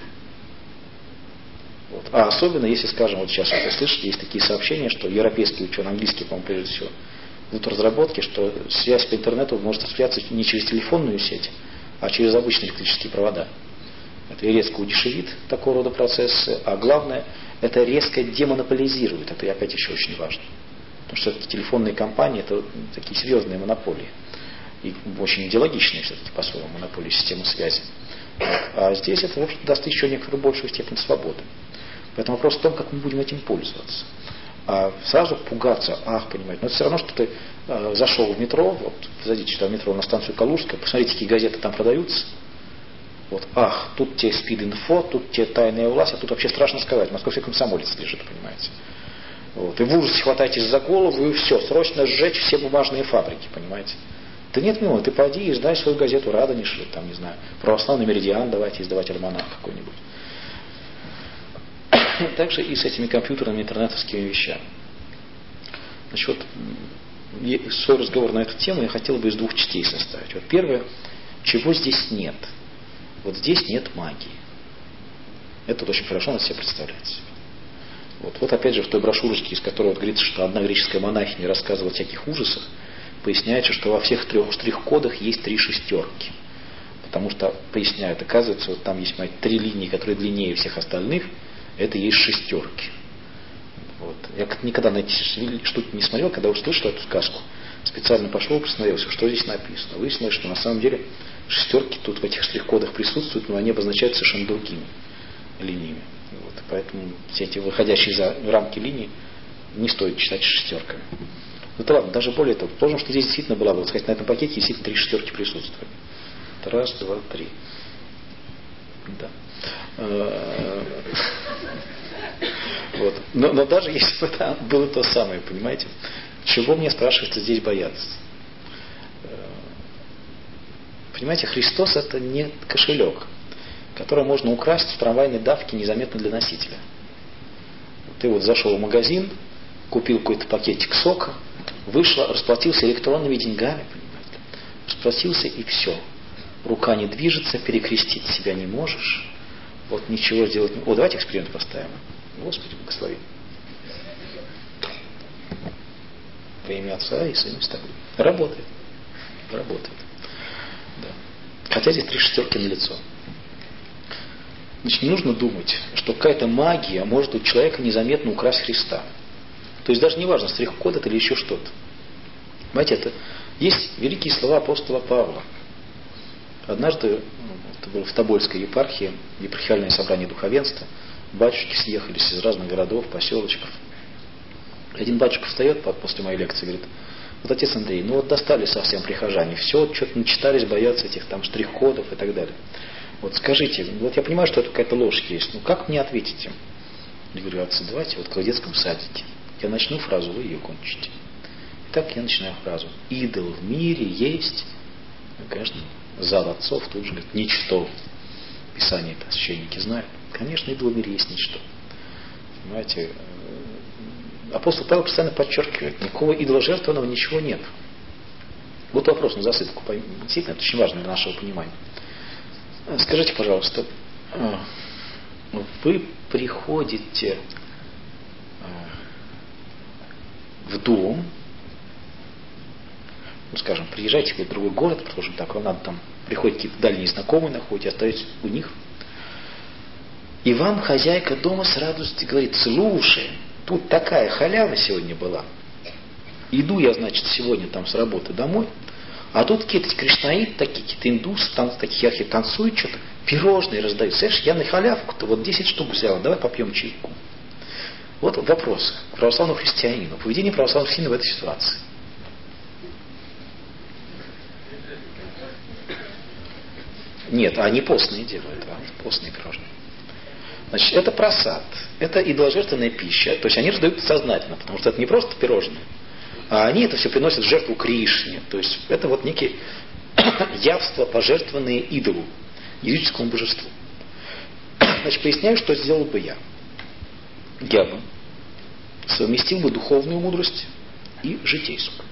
А особенно, если, скажем, сейчас вы слышите, есть такие сообщения, что европейские ученые, английские, по-моему, прежде всего, идут разработки, что связь по интернету может осуществляться не через телефонную сеть, а через обычные электрические провода. Это резко удешевит такого рода процессы, а главное, это резко демонополизирует. Это опять еще очень важно. Потому что все-таки телефонные компании это такие серьезные монополии. И очень идеологичные все-таки по-своему монополии системы связи. А здесь это, в общем, даст еще некоторую большую степень свободы. Поэтому вопрос в том, как мы будем этим пользоваться. А сразу пугаться, понимаете, но это все равно, что ты зашел в метро, зайдите в метро на станцию Калужская, посмотрите, какие газеты там продаются. Вот, ах, тут тебе спид-инфо, тут тебе тайная власть, а тут вообще страшно сказать. Московский комсомолец лежит, понимаете. Вот. И в ужасе хватаетесь за голову, и все, срочно сжечь все бумажные фабрики, понимаете. Да нет, милый, ты пойди и издай свою газету «Радонеж», или там, не знаю, «Православный Меридиан», давайте издавать альманах какой-нибудь. Также и с этими компьютерными, интернетовскими вещами. Значит, вот свой разговор на эту тему я хотел бы из двух частей составить. Вот первое, чего здесь нет. Вот здесь нет магии. Это вот очень хорошо надо себе представлять. Вот опять же в той брошюрочке, из которой вот говорится, что одна греческая монахиня рассказывала о всяких ужасах, поясняется, что во всех 3 штрих-кодах есть 3 шестерки. Потому что, поясняют, оказывается, вот там есть 3 линии, которые длиннее всех остальных, это есть шестерки. Вот. Я никогда на эти штуки не смотрел, когда услышал эту сказку. Специально пошел и посмотрелся, что здесь написано. Выяснилось, что на самом деле шестерки тут в этих штрих-кодах присутствуют, но они обозначают совершенно другими линиями. Вот. Поэтому все эти выходящие за рамки линии не стоит читать шестерками. Ну то ладно, даже более того, положим, что здесь действительно была, вот сказать, на этом пакете действительно 3 шестерки присутствуют. 1, 2, 3. Да. Вот. Но даже если бы это было то самое, понимаете, чего мне, спрашивается, здесь бояться? Понимаете, Христос это не кошелек, который можно украсть в трамвайной давке незаметно для носителя. Ты вот зашел в магазин, купил какой-то пакетик сока, вышел, расплатился электронными деньгами, понимаете, расплатился и все. Рука не движется, перекрестить себя не можешь. Вот ничего сделать не можешь. О, давайте эксперимент поставим. Господи, благослови. Во имя Отца и Сына и Святого Духа. Работает. Работает. Да. Хотя здесь 3 шестерки на лицо. Значит, не нужно думать, что какая-то магия может у человека незаметно украсть Христа. То есть даже не важно, штрих-код это или еще что-то. Понимаете, это есть великие слова апостола Павла. Однажды, это было в Тобольской епархии, епархиальное собрание духовенства, батюшки съехались из разных городов, поселочков. Один батюшка встает после моей лекции и говорит: вот, отец Андрей, ну вот достали совсем прихожане, все, что-то начитались, боятся этих там штрих-кодов и так далее. Вот скажите, вот я понимаю, что это какая-то ложь есть, но как мне ответить им? Я говорю: отцы, давайте, вот как в детском садике. Я начну фразу, вы ее кончите. Итак, я начинаю фразу. Идол в мире есть. Конечно, зал отцов тут же говорит: ничто. Писание-то священники знают. Конечно, идол в мире есть ничто. Понимаете, апостол Павел постоянно подчеркивает, никакого идоложертвенного ничего нет. Вот вопрос на засыпку. Действительно, это очень важно для нашего понимания. Скажите, пожалуйста, вы приходите в дом, ну, скажем, приезжаете в другой город, предположим так, вам надо там, приходят какие-то дальние знакомые, находите, остаетесь у них, и вам хозяйка дома с радостью говорит: слушай, тут такая халява сегодня была, иду я, значит, сегодня там с работы домой, а тут какие-то кришнаиты такие, какие-то индусы, там такие архи танцуют, что-то, пирожные раздают. Слышишь, я на халявку-то вот 10 штук взял, давай попьем чайку. Вот вопрос к православному христианину. Поведение православного христианина в этой ситуации. Нет, они постные делают, постные пирожные. Значит, это просад, это идоложертвенная пища, то есть они раздают сознательно, потому что это не просто пирожные, а они это все приносят в жертву Кришне. То есть это вот некие явства, пожертвованные идолу, языческому божеству. Значит, поясняю, что сделал бы я. Я бы совместил бы духовную мудрость и житейскую.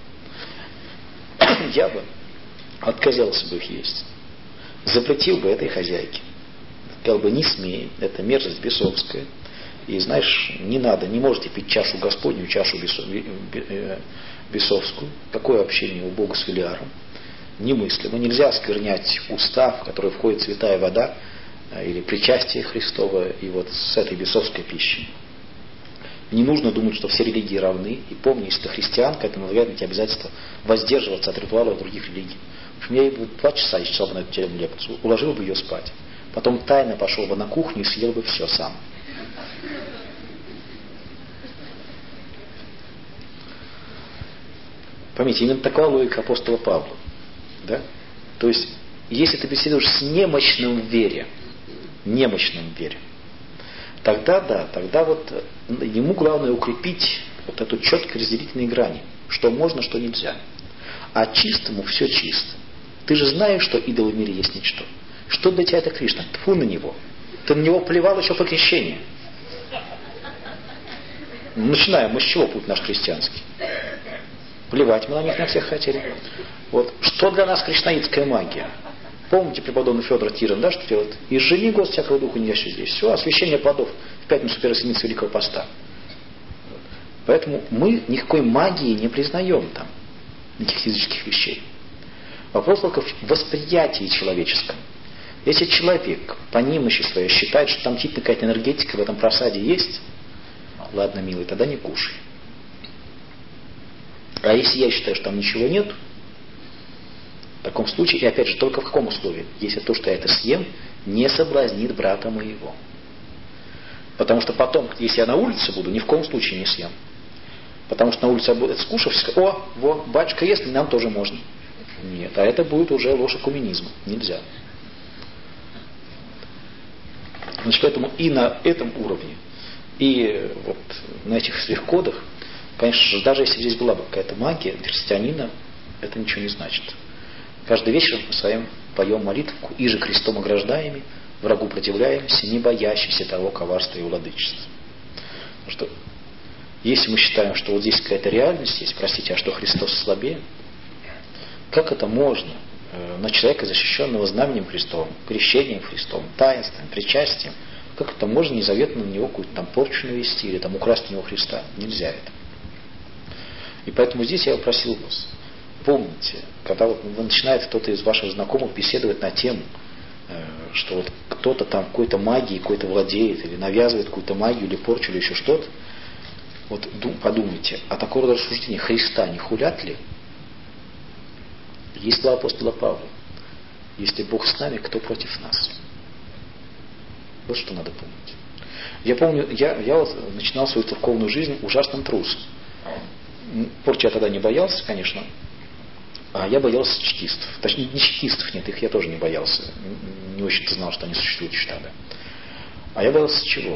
Я бы отказался бы их есть. Запретил бы этой хозяйке. Сказал бы: не смей, это мерзость бесовская. И знаешь, не надо, не можете пить чашу Господню, чашу бесовскую. Такое общение у Бога с Велиаром немыслимо. Нельзя осквернять уста, в которые входит святая вода, или причастие Христово, и вот с этой бесовской пищей. Не нужно думать, что все религии равны. И помни, если ты христианка, это налагает на тебя обязательство воздерживаться от ритуалов других религий. В общем, я ей бы 2 часа и читал бы на эту тему лекцию, уложил бы ее спать. Потом тайно пошел бы на кухню и съел бы все сам. Поймите, именно такая логика апостола Павла. Да? То есть если ты беседуешь с немощным в вере, тогда да, тогда вот ему главное укрепить вот эту четко разделительные грани, что можно, что нельзя. А чистому все чисто. Ты же знаешь, что идол в мире есть ничто. Что для тебя это Кришна? Тьфу на него. Ты на него плевал еще по крещению. Начинаем мы с чего путь наш христианский? Плевать мы на них на всех хотели. Вот. Что для нас кришнаитская магия? Помните преподобный Федор Тиран, да, что делает? «Изжени год всякого духа не здесь». Все, освящение плодов в пятницу первой седмицы Великого Поста. Поэтому мы никакой магии не признаем там, никаких физических вещей. Вопрос только в восприятии человеческом. Если человек по немощи своей считает, что там типа какая-то энергетика в этом просаде есть, ладно, милый, тогда не кушай. А если я считаю, что там ничего нет, в таком случае, и опять же, только в каком условии? Если то, что я это съем, не соблазнит брата моего. Потому что потом, если я на улице буду, ни в коем случае не съем. Потому что на улице я буду это скушав, батюшка ест, нам тоже можно. Нет, а это будет уже ложь экуменизма. Нельзя. Значит, поэтому и на этом уровне, и вот на этих своих кодах, конечно же, даже если здесь была бы какая-то магия, для христианина это ничего не значит. Каждый вечер мы с вами поем молитву, «Иже крестом ограждаеми, врагу противляемся, не боящимся того коварства и владычества». Потому что если мы считаем, что вот здесь какая-то реальность есть, простите, а что Христос слабее, как это можно на человека, защищенного знаменем Христовым, крещением Христовым, таинством, причастием, как это можно незаветно на него какую-то там порчу навести или там украсть у него Христа? Нельзя это. И поэтому здесь я просил вас, помните, когда вот начинает кто-то из ваших знакомых беседовать на тему, что вот кто-то там какой-то магией какой-то владеет, или навязывает какую-то магию, или порчу, или еще что-то, вот подумайте, а такого рассуждения Христа не хулят ли? Есть слова апостола Павла. Если Бог с нами, кто против нас? Вот что надо помнить. Я помню, я вот начинал свою церковную жизнь ужасным трусом. Порчи я тогда не боялся, конечно, а я боялся чекистов. Точнее, не чекистов, нет, их я тоже не боялся. Не очень-то знал, что они существуют еще тогда. А я боялся чего?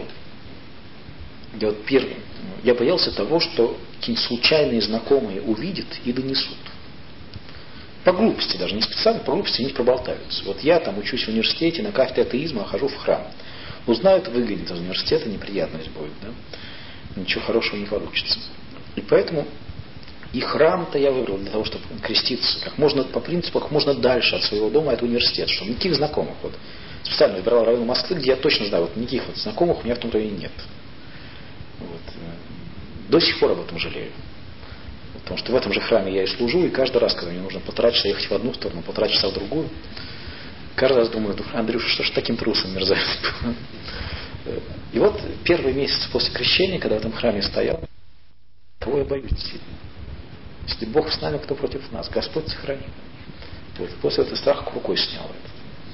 Я боялся того, что какие-нибудь случайные знакомые увидят и донесут. По глупости даже, не специально, по глупости они проболтаются. Вот я там учусь в университете, на кафедре атеизма, хожу в храм. Узнают, выгонят из университета, неприятность будет, да? Ничего хорошего не получится. И поэтому и храм-то я выбрал для того, чтобы креститься как можно, по принципу, как можно дальше от своего дома, от университета, чтобы никаких знакомых. Вот. Специально выбирал район Москвы, где я точно знаю, вот никаких вот знакомых у меня в том районе нет. Вот. До сих пор об этом жалею. Потому что в этом же храме я и служу, и каждый раз, когда мне нужно полтора часа ехать в одну сторону, полтора часа в другую, каждый раз думаю, Андрюша, что ж таким трусом мерзавец был? И вот первый месяц после крещения, когда в этом храме стоял, того я боюсь сильно. Если Бог с нами, кто против нас? Господь сохрани. Вот. После этого страх рукой снял это.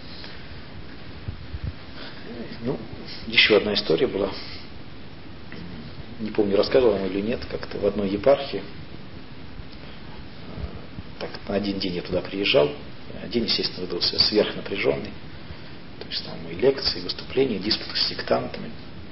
Ну, еще одна история была. Не помню, рассказывал вам или нет, как-то в одной епархии. Так, на один день я туда приезжал. День, естественно, выдался сверхнапряженный. То есть там и лекции, и выступления, и диспуты с сектантами.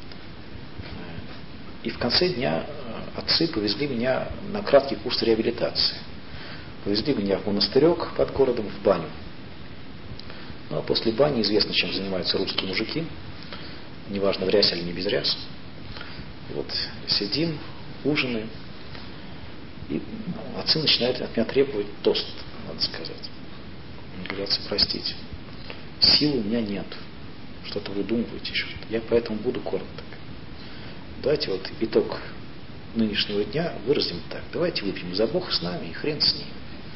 И в конце дня отцы повезли меня на краткий курс реабилитации. Повезли меня в монастырек под городом, в баню. Ну а после бани известно, чем занимаются русские мужики. Неважно, в рясе или не без ряс. Вот сидим, ужинаем. И отцы начинают от меня требовать тост, надо сказать. Говорят, простите, сил у меня нет. Что-то выдумываете еще. Я поэтому буду короток. Давайте вот итог нынешнего дня выразим так. Давайте выпьем за Бог с нами и хрен с ним.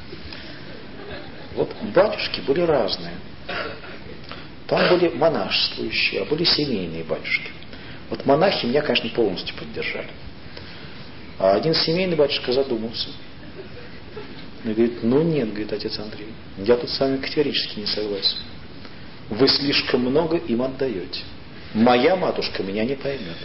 Вот батюшки были разные. Там были монашествующие, а были семейные батюшки. Вот монахи меня, конечно, полностью поддержали. А один семейный батюшка задумался. И говорит, ну нет, говорит отец Андрей, я тут с вами категорически не согласен. Вы слишком много им отдаете. Моя матушка меня не поймет.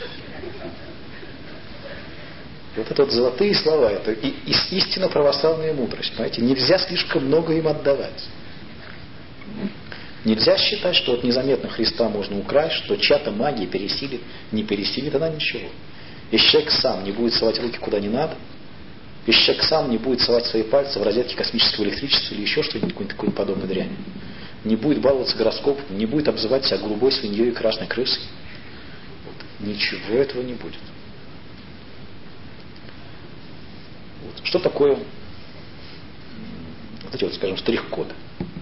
Вот это вот золотые слова, это истинно православная мудрость, понимаете? Нельзя слишком много им отдавать. Нельзя считать, что вот незаметно Христа можно украсть, что чья-то магия пересилит. Не пересилит она ничего. Если человек сам не будет совать руки куда не надо, если человек сам не будет совать свои пальцы в розетки космического электричества или еще что-нибудь, какой-нибудь такой подобной дрянь, не будет баловаться гороскопом, не будет обзывать себя голубой свиньей и красной крысой, ничего этого не будет. Вот. Что такое вот эти вот, скажем, штрих-коды?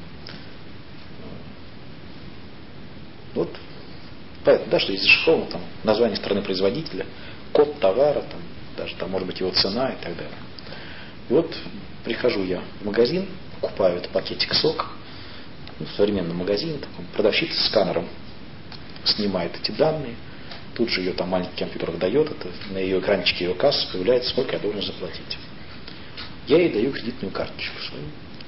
Вот понятно, да, что есть зашифровано там название страны-производителя, код товара, там, даже там может быть его цена и так далее. И вот прихожу я в магазин, покупаю этот пакетик сока, в современном магазине, таком, продавщица с сканером снимает эти данные, тут же ее там маленький компьютер выдает, это, на ее экранчике ее кассы появляется, сколько я должен заплатить. Я ей даю кредитную карточку свою.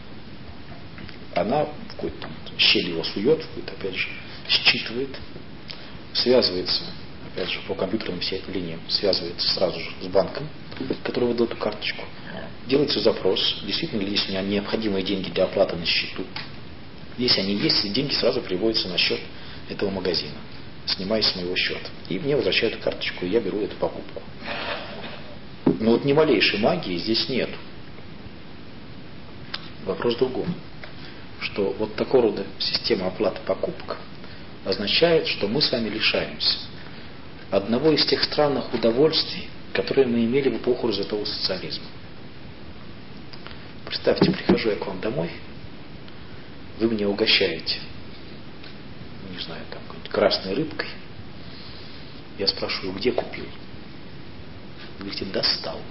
Она в какую-то там щель его сует, в какую-то, опять же, считывает, связывается, опять же, по компьютерным линиям, связывается сразу же с банком, который выдал эту карточку. Делается запрос, действительно ли есть у меня необходимые деньги для оплаты на счету. Если они есть, деньги сразу приводятся на счет этого магазина, снимаясь с моего счета. И мне возвращают карточку, и я беру эту покупку. Но вот ни малейшей магии здесь нет. Вопрос в другом. Что вот такого рода система оплаты покупок означает, что мы с вами лишаемся одного из тех странных удовольствий, которые мы имели в эпоху развитого социализма. Представьте, прихожу я к вам домой, вы меня угощаете, не знаю, там, какой-нибудь красной рыбкой. Я спрашиваю, где купил? Вы говорите, достал.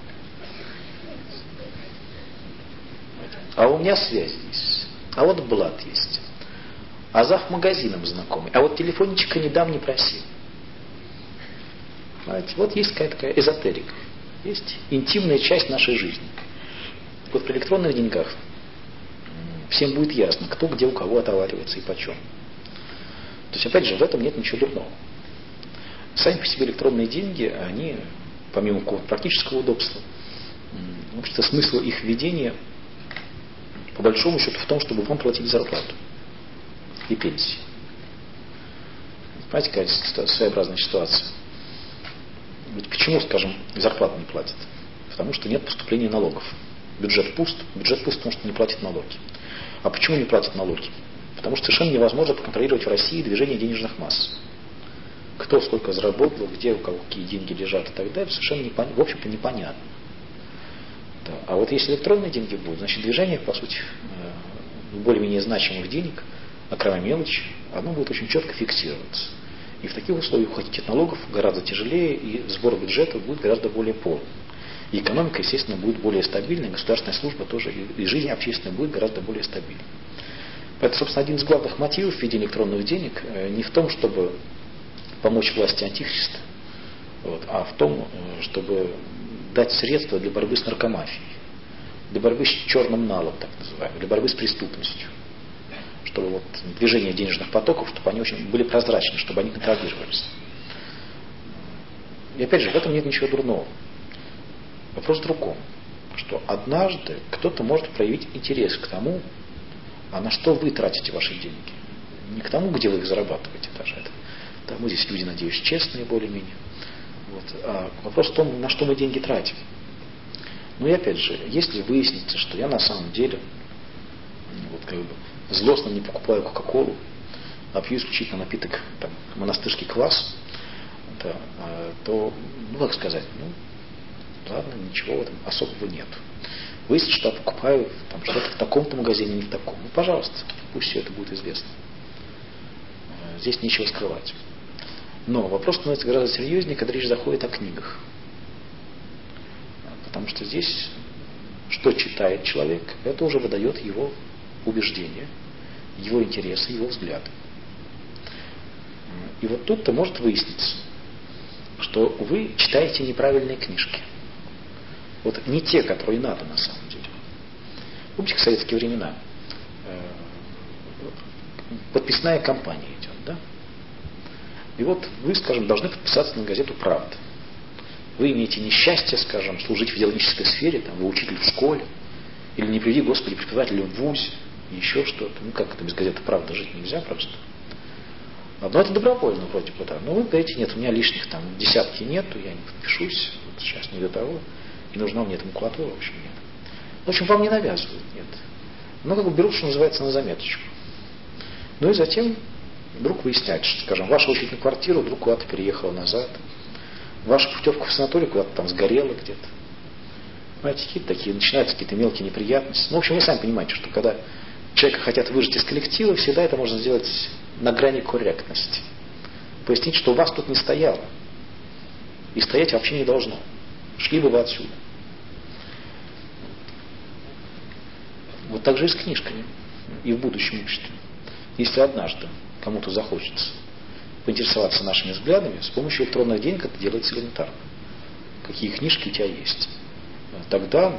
А у меня связь есть. А вот блат есть. А зав магазином знакомый. А вот телефончика не дам, не проси. Понимаете? Вот есть какая-то такая эзотерика. Есть интимная часть нашей жизни. Вот при электронных деньгах всем будет ясно, кто где у кого отоваривается и почем. То есть, опять же, в этом нет ничего дурного. Сами по себе электронные деньги, они, помимо какого-то практического удобства, в общем-то, смысл их введения, по большому счету, в том, чтобы вам платить зарплату и пенсии. Понимаете, какая своеобразная ситуация? Ведь почему, скажем, зарплату не платят? Потому что нет поступления налогов. Бюджет пуст, потому что не платит налоги. А почему не платят налоги? Потому что совершенно невозможно проконтролировать в России движение денежных масс. Кто сколько заработал, где у кого какие деньги лежат и так далее, совершенно в общем-то непонятно. Да. А вот если электронные деньги будут, значит движение, по сути, более-менее значимых денег, а кроме мелочи, оно будет очень четко фиксироваться. И в таких условиях уходить от налогов гораздо тяжелее, и сбор бюджета будет гораздо более полный. И экономика, естественно, будет более стабильной, государственная служба тоже, и жизнь общественная будет гораздо более стабильной. Поэтому, собственно, один из главных мотивов введения электронных денег не в том, чтобы помочь власти антихриста, а в том, чтобы дать средства для борьбы с наркомафией, для борьбы с черным налом, так называемым, для борьбы с преступностью. Чтобы вот движение денежных потоков, чтобы они очень были прозрачны, чтобы они контролировались. И опять же, в этом нет ничего дурного. Вопрос в другом, что однажды кто-то может проявить интерес к тому, а на что вы тратите ваши деньги. Не к тому, где вы их зарабатываете даже. Там здесь люди, надеюсь, честные более-менее. Вот. А вопрос в том, на что мы деньги тратим. Ну и опять же, если выяснится, что я на самом деле вот, как бы, злостно не покупаю кока-колу, а пью исключительно напиток, там, монастырский квас, да, то, ну как сказать, ладно, ничего в этом особого нет. Выяснится, что я покупаю там, что-то в таком-то магазине, не в таком. Ну, пожалуйста, пусть все это будет известно. Здесь нечего скрывать. Но вопрос становится гораздо серьезнее, когда речь заходит о книгах. Потому что здесь, что читает человек, это уже выдает его убеждения, его интересы, его взгляды. И вот тут-то может выясниться, что вы читаете неправильные книжки. Вот не те, которые надо на самом деле. Помните, в советские времена подписная кампания идет, да? И вот вы, скажем, должны подписаться на газету «Правда». Вы имеете несчастье, скажем, служить в идеологической сфере, там, вы учитель в школе, или, не приведи Господи, преподаватель в вузе, еще что-то. Ну как это без газеты «Правда» жить нельзя просто. Но это добровольно вроде бы, да. Но вы говорите, нет, у меня лишних там десятки нету, я не подпишусь, вот сейчас не до того, и нужна мне эта макулатура, в общем, нет. В общем, вам не навязывают, нет. Но как бы берут, что называется, на заметочку. Ну и затем вдруг выясняется, что, скажем, ваша очередь на квартиру вдруг куда-то переехала назад, ваша путевка в санаторий куда-то там сгорела где-то. Понимаете, какие-то такие, начинаются какие-то мелкие неприятности. Ну, в общем, вы сами понимаете, что когда человека хотят выжать из коллектива, всегда это можно сделать на грани корректности. Пояснить, что у вас тут не стояло. И стоять вообще не должно. Шли бы вы отсюда. Вот так же и с книжками. И в будущем обществе. Если однажды кому-то захочется поинтересоваться нашими взглядами, с помощью электронных денег это делается элементарно. Какие книжки у тебя есть. Тогда,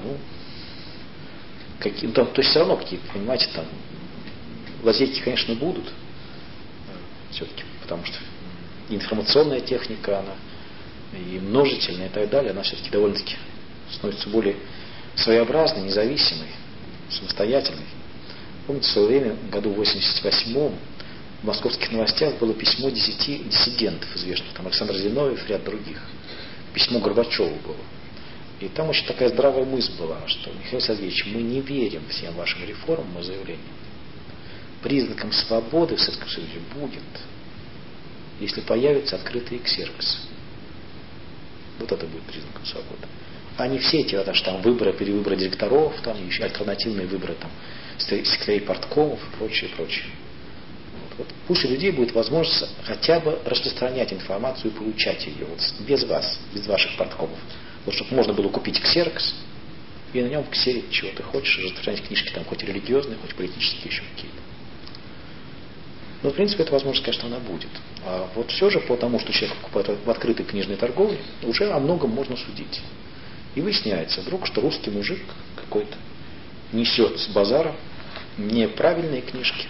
то есть все равно какие-то, понимаете, там лазейки, конечно, будут. Все-таки, потому что информационная техника, она и множительная и так далее, она все-таки довольно-таки становится более своеобразной, независимой, самостоятельной. Помните, в свое время, в году 88-м, в московских новостях было письмо 10 диссидентов известных, там Александр Зиновьев, ряд других. Письмо Горбачеву было. И там очень такая здравая мысль была, что, Михаил Сергеевич, мы не верим всем вашим реформам и заявлениям. Признаком свободы в Советском Союзе будет, если появятся открытые ксероксы. Вот это будет признаком свободы. А не все эти там выборы, перевыборы директоров, там еще альтернативные выборы там, секретарей парткомов и прочее, прочее. Вот. Пусть у людей будет возможность хотя бы распространять информацию и получать ее вот, без вас, без ваших парткомов. Вот чтобы можно было купить ксерокс и на нем ксерить, чего ты хочешь, распространять книжки там хоть религиозные, хоть политические, еще какие-то. Но, в принципе, эта возможность, конечно, она будет. А вот все же потому, что человек покупает в открытой книжной торговле, уже о многом можно судить. И выясняется вдруг, что русский мужик какой-то несет с базара неправильные книжки,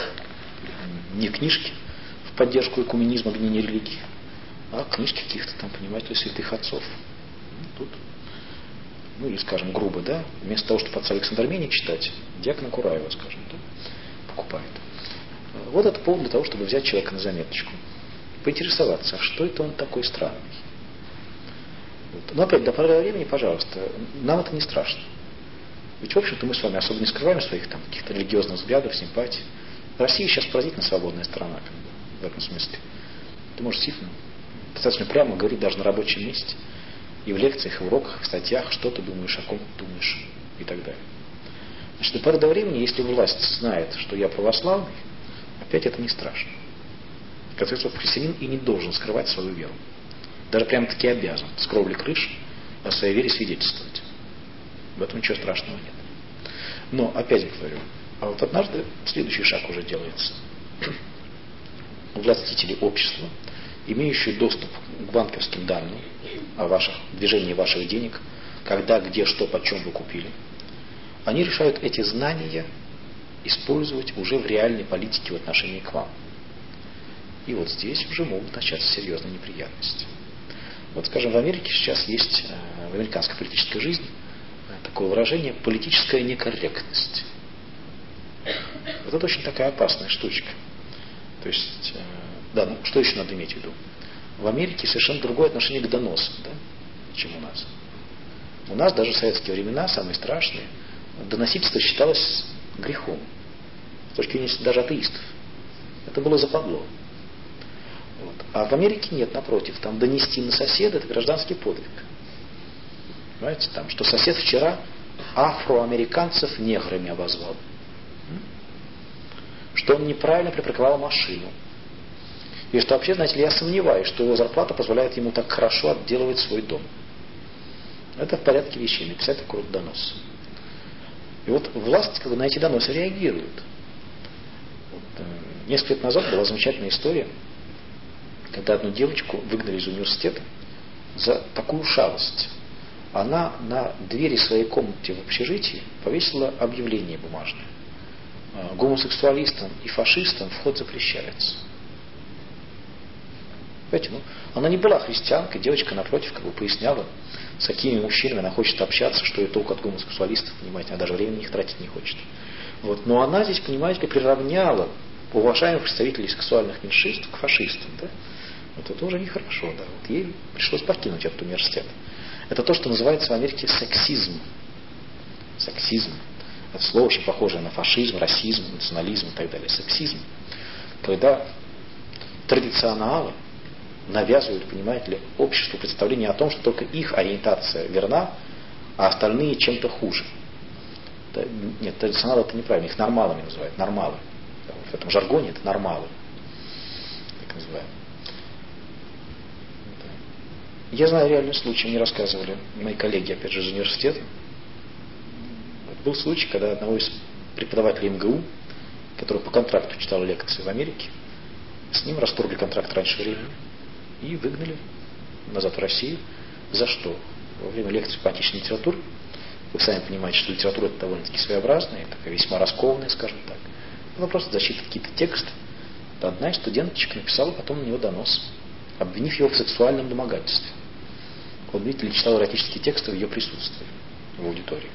не книжки в поддержку экуменизма, объединения религии, а книжки каких-то там, понимаете, святых отцов. Тут, или, скажем, грубо, да, вместо того, чтобы отца Александра Армении читать, диакона Кураева, скажем, да, покупает. Вот это повод для того, чтобы взять человека на заметочку. Поинтересоваться, а что это он такой странный. Вот. Но опять, до поры до времени, пожалуйста, нам это не страшно. Ведь, в общем-то, мы с вами особо не скрываем своих там каких-то религиозных взглядов, симпатий. Россия сейчас поразительно свободная страна, как бы, в этом смысле. Ты можешь действительно достаточно прямо говорить даже на рабочем месте. И в лекциях, и в уроках, и в статьях, что ты думаешь, о ком ты думаешь, и так далее. Значит, до поры до времени, если власть знает, что я православный, опять это не страшно. Соответственно, христианин и не должен скрывать свою веру. Даже прямо-таки обязан с кровли крыш о своей вере свидетельствовать. В этом ничего страшного нет. Но, опять говорю, а вот однажды следующий шаг уже делается. Властители общества, имеющие доступ к банковским данным о ваших движении ваших денег, когда, где, что, почем вы купили, они решают эти знания использовать уже в реальной политике в отношении к вам. И вот здесь уже могут начаться серьезные неприятности. Вот, скажем, в Америке сейчас есть, в американской политической жизни, такое выражение «политическая некорректность». Вот это очень такая опасная штучка. То есть, да, ну что еще надо иметь в виду? В Америке совершенно другое отношение к доносам, да, чем у нас. У нас даже в советские времена, самые страшные, доносительство считалось грехом. С точки зрения даже атеистов. Это было западло. Вот. А в Америке нет, напротив. Там донести на соседа — это гражданский подвиг. Понимаете, там, что сосед вчера афроамериканцев неграми обозвал. Что он неправильно припарковал машину. И что вообще, знаете ли, я сомневаюсь, что его зарплата позволяет ему так хорошо отделывать свой дом. Это в порядке вещей, написать такой вот донос. И вот власть как бы на эти доносы реагирует. Вот, несколько лет назад была замечательная история, когда одну девочку выгнали из университета за такую шалость. Она на двери своей комнаты в общежитии повесила объявление бумажное. Гомосексуалистам и фашистам вход запрещается. Понимаете, она не была христианкой, девочка, напротив, как бы поясняла, с какими мужчинами она хочет общаться, что и толку от гомосексуалистов, понимаете, она даже времени их тратить не хочет. Вот. Но она здесь, понимаете, приравняла уважаемых представителей сексуальных меньшинств к фашистам. Да? Вот это уже нехорошо. Да? Вот ей пришлось покинуть этот университет. Это то, что называется в Америке сексизм. Сексизм. Это слово очень похожее на фашизм, расизм, национализм и так далее. Сексизм. Когда традиционалы навязывают, понимаете ли, обществу представление о том, что только их ориентация верна, а остальные чем-то хуже. Нет, традиционалы это неправильно, их нормалами называют, нормалы. В этом жаргоне это нормалы. Так называем. Я знаю реальный случай, мне рассказывали мои коллеги, опять же, из университета. Был случай, когда одного из преподавателей МГУ, который по контракту читал лекции в Америке, с ним расторгли контракт раньше времени и выгнали назад в Россию. За что? Во время лекции по античной литературе, вы сами понимаете, что литература это довольно-таки своеобразная, такая весьма раскованная, скажем так. Она просто зачитывает какие-то тексты. Одна из студенточек написала потом на него донос, обвинив его в сексуальном домогательстве. Он, видите ли, читал эротические тексты в ее присутствии, в аудитории.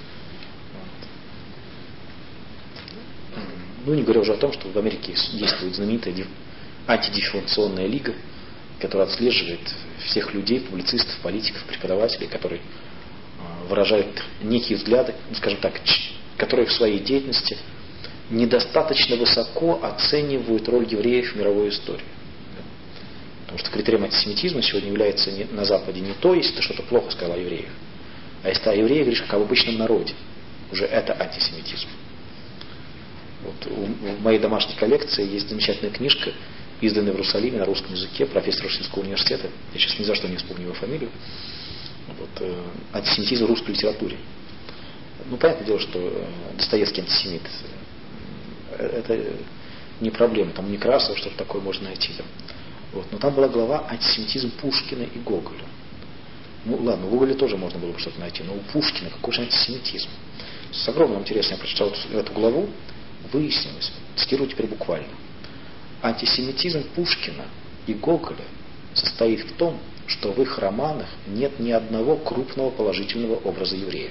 Вот. Ну, не говоря уже о том, что в Америке действует знаменитая антидиффамационная лига, которая отслеживает всех людей, публицистов, политиков, преподавателей, которые выражают некие взгляды, скажем так, которые в своей деятельности недостаточно высоко оценивают роль евреев в мировой истории. Потому что критерием антисемитизма сегодня является на Западе не то, если ты что-то плохо сказал о евреях, а если ты о евреях говоришь как об обычном народе. Уже это антисемитизм. Вот. В моей домашней коллекции есть замечательная книжка, изданная в Иерусалиме на русском языке, профессор Иерусалимского университета. Я сейчас ни за что не вспомню его фамилию. Вот. Антисемитизм в русской литературе. Ну, понятное дело, что Достоевский антисемит. Это не проблема. Там Некрасов, что-то такое можно найти. Вот. Но там была глава «Антисемитизм Пушкина и Гоголя». Ну ладно, в Гоголе тоже можно было бы что-то найти, но у Пушкина какой же антисемитизм? С огромным интересом я прочитал эту главу, выяснилось, цитирую теперь буквально, антисемитизм Пушкина и Гоголя состоит в том, что в их романах нет ни одного крупного положительного образа еврея.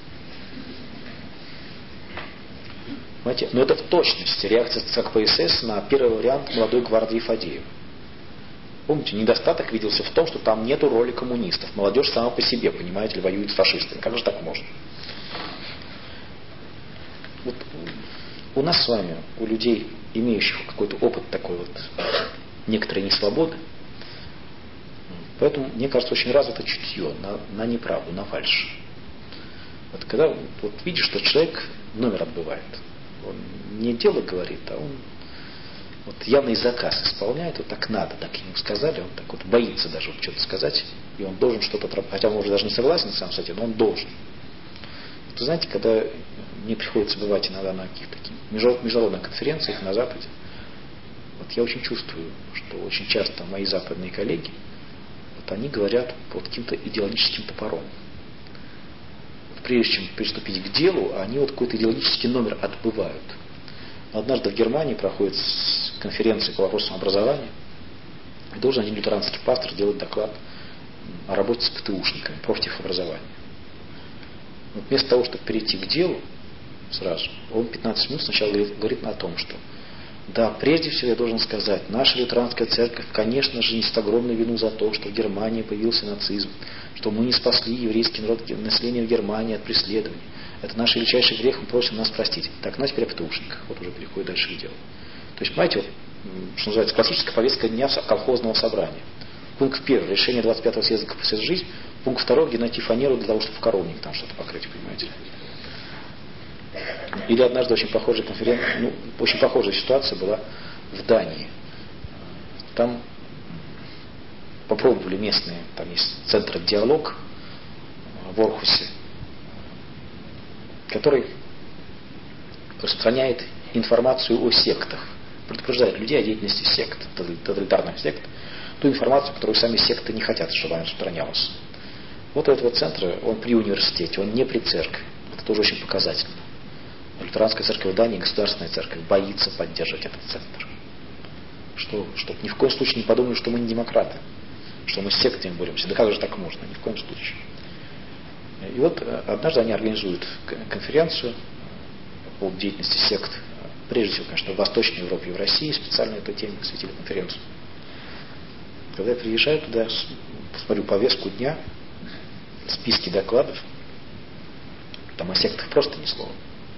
Понимаете? Но это в точности реакция ЦК-КПСС на первый вариант молодой гвардии Фадеева. Помните, недостаток виделся в том, что там нету роли коммунистов. Молодежь сама по себе, понимаете ли, воюет с фашистами. Как же так можно? Вот у нас с вами, у людей, имеющих какой-то опыт такой вот, некоторой несвободы, поэтому, мне кажется, очень развито чутье на неправду, на фальшь. Вот когда вот видишь, что человек номер отбывает, он не дело говорит, а он вот явный заказ исполняет, вот так надо, так ему сказали, он так вот боится даже вот что-то сказать, и он должен что-то, хотя он уже даже не согласен сам с этим, но он должен. Вот, знаете, когда мне приходится бывать иногда на каких-то таких международных конференциях на Западе, вот я очень чувствую, что очень часто мои западные коллеги, вот они говорят под каким-то идеологическим топором. Вот прежде чем приступить к делу, они вот какой-то идеологический номер отбывают. Однажды в Германии проходит конференция по вопросам образования, и должен один лютеранский пастор делать доклад о работе с ПТУшниками, профтехобразования. Вот вместо того, чтобы перейти к делу сразу, он 15 минут сначала говорит о том, что да, прежде всего я должен сказать, наша лютеранская церковь, конечно же, несет огромную вину за то, что в Германии появился нацизм, что мы не спасли еврейский народ, население в Германии от преследований. Это наш величайший грех, мы просим нас простить. Так, ну а теперь о ПТУшниках. Вот уже переходит дальше к делу. То есть, понимаете, вот, что называется, классическая повестка дня колхозного собрания. Пункт 1. Решение 25-го съезда КПСС «Жизнь». Пункт 2. Где найти фанеру для того, чтобы в коровник там что-то покрыть, понимаете. Или однажды очень похожая конференция, ну, очень похожая ситуация была в Дании. Там попробовали местные, там есть центр «Диалог» в Орхусе, который распространяет информацию о сектах, предупреждает людей о деятельности сект, тоталитарных сект, ту информацию, которую сами секты не хотят, чтобы она распространялась. Вот этот вот центр, он при университете, он не при церкви. Это тоже очень показательно. Лютеранская церковь в Дании, государственная церковь, боится поддерживать этот центр. Чтобы ни в коем случае не подумали, что мы не демократы, что мы с сектами боремся. Да как же так можно? Ни в коем случае. И вот однажды они организуют конференцию поводу деятельности сект, прежде всего, конечно, в Восточной Европе и в России, специально этой теме посвятили конференцию. Когда я приезжаю туда, смотрю повестку дня, списки докладов, там о сектах просто ни слова.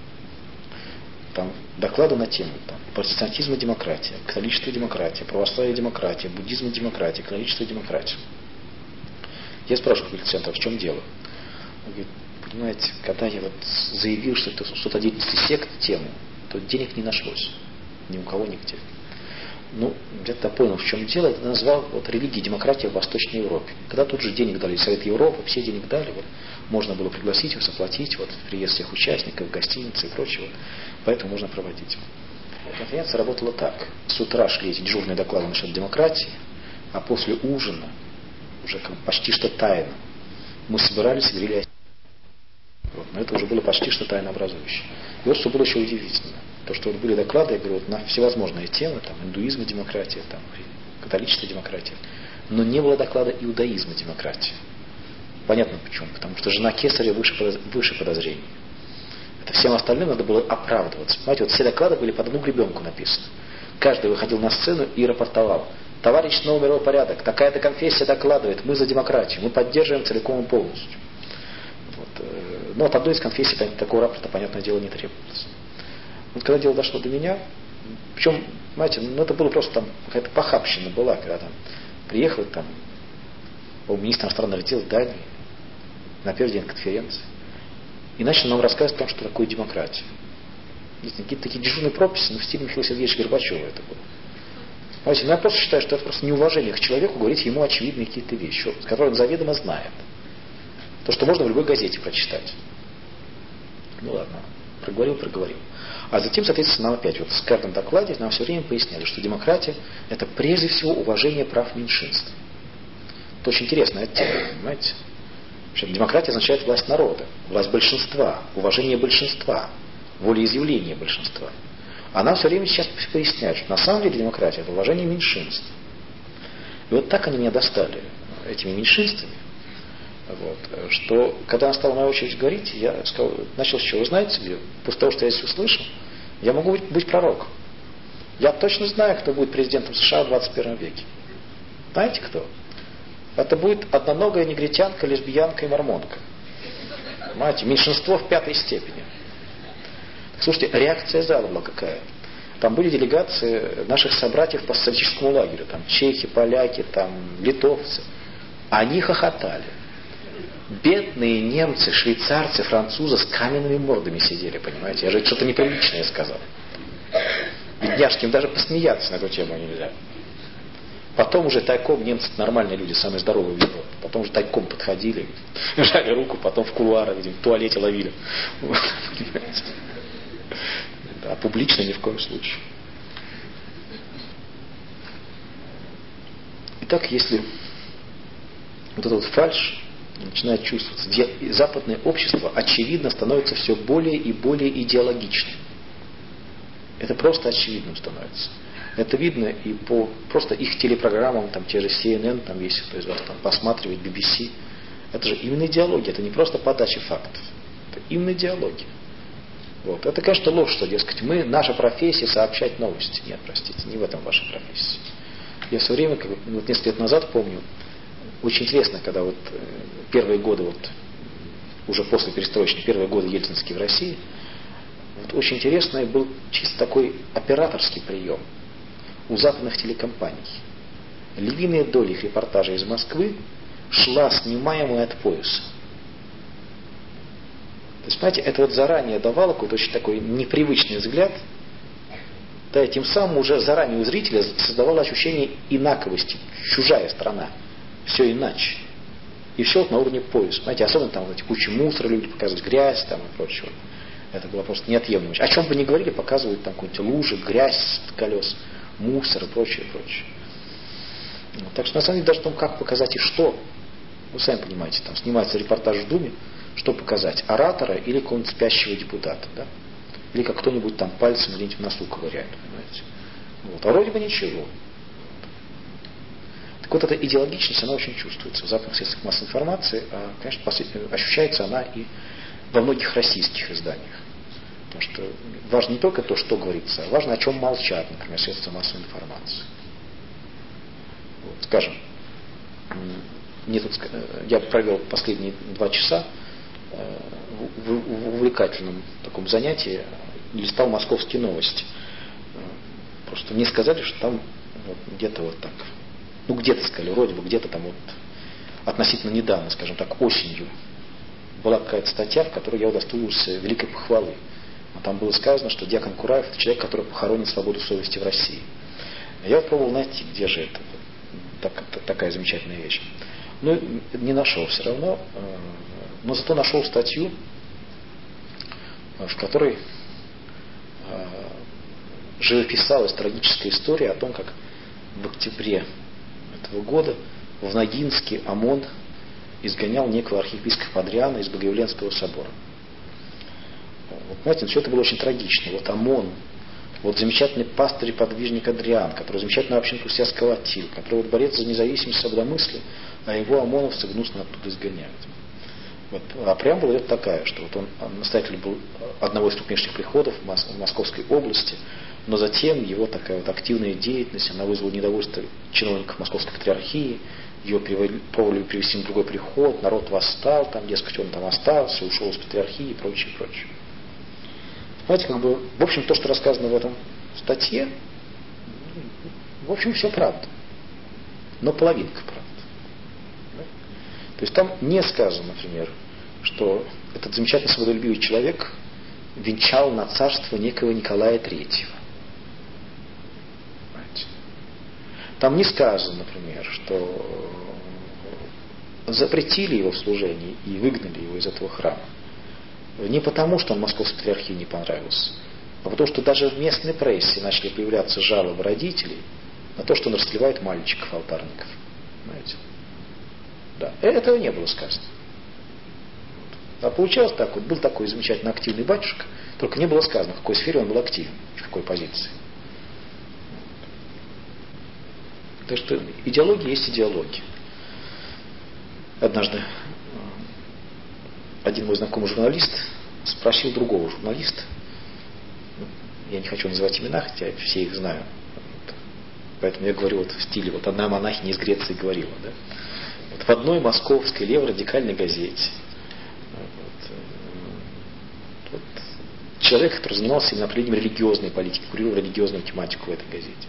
Там доклады на тему протестантизм и демократия, католичество и демократия, православие и демократия, буддизм и демократия, католичество и демократия. Я спрашиваю, говорит, центр, в чем дело? Он говорит, понимаете, когда я вот заявил, что это что-то о деятельности сект тему, то денег не нашлось. Ни у кого, нигде. Ну, где-то понял, в чем дело, это назвал вот религия и демократия в Восточной Европе. Когда тут же денег дали, Совет Европы, все денег дали, вот, можно было пригласить их, заплатить, вот, приезд всех участников, гостиницы и прочего, поэтому можно проводить. Конференция работала так. С утра шли эти дежурные доклады насчет демократии, а после ужина, уже как почти что тайно, мы собирались и говорили о... Вот, но это уже было почти что тайнообразующее. И вот что было еще удивительно. То, что вот были доклады, я говорю, вот на всевозможные темы, там, индуизм и демократия, там, католичество и демократия, но не было доклада иудаизма и демократии. Понятно почему. Потому что жена Кесаря выше подозрений. Это всем остальным надо было оправдываться. Понимаете, вот все доклады были под одну гребенку написаны. Каждый выходил на сцену и рапортовал. Товарищ новый мировой порядок, такая-то конфессия докладывает, мы за демократию, мы поддерживаем целиком и полностью. Вот. Но от одной из конфессий такого рапорта, понятное дело, не требовалось. Вот когда дело дошло до меня, причем, понимаете, ну это было просто там какая-то похабщина была, когда там приехал там министр иностранных дел Дании на первый день конференции и начал нам рассказывать о том, что такое демократия. Какие-то такие дежурные прописи, но в стиле Михаила Сергеевича Горбачева это было. Понимаете, я просто считаю, что это просто неуважение к человеку говорить ему очевидные какие-то вещи, которые он заведомо знает. То, что можно в любой газете прочитать. Ну ладно, проговорил. А затем, соответственно, нам опять, вот в каждом докладе нам все время поясняли, что демократия – это прежде всего уважение прав меньшинств. Это очень интересная тема, понимаете? Вообще, демократия означает власть народа, власть большинства, уважение большинства, волеизъявление большинства. А нам все время сейчас поясняют, что на самом деле демократия – это уважение меньшинств. И вот так они меня достали, этими меньшинствами, вот, что когда настала моя очередь говорить, я сказал, начал с чего, вы знаете, после того, что я здесь услышал, я могу быть пророком. Я точно знаю, кто будет президентом США в 21 веке. Знаете кто? Это будет одноногая негритянка, лесбиянка и мормонка. Понимаете, меньшинство в 5 степени. Слушайте, реакция зала была какая? Там были делегации наших собратьев по социалистическому лагерю, там чехи, поляки, там литовцы. Они хохотали. Бедные немцы, швейцарцы, французы с каменными мордами сидели, понимаете? Я же что-то неприличное сказал. Бедняжки, им даже посмеяться на эту тему нельзя. Потом уже тайком, немцы нормальные люди, самые здоровые в Европе. Потом уже тайком подходили, жали руку, потом в кулуарах, в туалете ловили. Понимаете? А публично ни в коем случае. Итак, если вот эта вот фальшь начинает чувствоваться, западное общество, очевидно, становится все более и более идеологичным. Это просто очевидным становится. Это видно и по просто их телепрограммам, там те же CNN, там если кто из вас там посматривает, BBC. Это же именно идеология, это не просто подача фактов. Это именно идеология. Вот. Это, конечно, ложь, что, дескать, наша профессия сообщать новости. Нет, простите, не в этом ваша профессия. Я все время, вот несколько лет назад помню, очень интересно, когда вот первые годы, вот уже после перестроечных, первые годы ельцинские в России, вот очень интересный был чисто такой операторский прием у западных телекомпаний. Львиная доля их репортажей из Москвы шла снимаемая от пояса. То есть, понимаете, это вот заранее давало какой-то очень такой непривычный взгляд, да, и тем самым уже заранее у зрителя создавало ощущение инаковости, чужая страна, все иначе. И все вот на уровне пояса. Понимаете, особенно там вот эти кучи мусора, люди показывают грязь там и прочего. Это было просто неотъемлемо. О чем бы ни говорили, показывают там какие-нибудь лужи, грязь с колес, мусор и прочее, прочее. Вот. Так что на самом деле даже в том, как показать и что, вы сами понимаете, там снимается репортаж в Думе, что показать, оратора или какого-нибудь спящего депутата, да? Или как кто-нибудь там пальцем где-нибудь в носу ковыряет, понимаете. Вот. А вроде бы ничего. Так вот эта идеологичность, она очень чувствуется в западных средствах массовой информации, а, конечно, ощущается она и во многих российских изданиях. Потому что важно не только то, что говорится, а важно, о чем молчат, например, средства массовой информации. Вот, скажем, я провел последние 2 часа в увлекательном таком занятии, листал московские новости. Просто мне сказали, что там вот, где-то вот так, ну где-то сказали, вроде бы где-то там вот относительно недавно, скажем так, осенью, была какая-то статья, в которой я удостоился великой похвалы. Там было сказано, что дьякон Кураев — это человек, который похоронит свободу совести в России. Я пробовал найти, где же это, такая замечательная вещь. Но не нашел все равно, но зато нашел статью, в которой живописалась трагическая история о том, как в октябре этого года в Ногинске ОМОН изгонял некого архиепископа Адриана из Богоявленского собора. Вот, знаете, все это было очень трагично. Вот ОМОН, вот замечательный пастырь и подвижник Адриан, который замечательную общинку себя сколотил, который вот борец за независимость свободомыслия, а его ОМОНовцы гнусно оттуда изгоняют. Вот. А преамбула это такая, что вот он настоятель был одного из крупнейших приходов в Московской области, но затем его такая вот активная деятельность, она вызвала недовольство чиновников Московской патриархии, ее пробовали привести на другой приход, народ восстал, там, дескать, он там остался, ушел из патриархии и прочее, прочее. Знаете, как бы, в общем, то, что рассказано в этом статье, в общем, все правда. Но половинка правда. То есть там не сказано, например, что этот замечательный свободолюбивый человек венчал на царство некого Николая III. Понимаете? Там не сказано, например, что запретили его в служении и выгнали его из этого храма. Не потому, что он Московской патриархии не понравился, а потому, что даже в местной прессе начали появляться жалобы родителей на то, что он растлевает мальчиков-алтарников. Понимаете? Да. Этого не было сказано. А получалось так вот, был такой замечательно активный батюшка, только не было сказано, в какой сфере он был активен, в какой позиции. Так что идеология есть идеология. Однажды один мой знакомый журналист спросил другого журналиста, я не хочу называть имена, хотя все их знаю, поэтому я говорю вот в стиле, вот одна монахиня из Греции говорила, да? Вот в одной московской леворадикальной газете вот, человек, который занимался именно определением религиозной политики, курировал религиозную тематику в этой газете.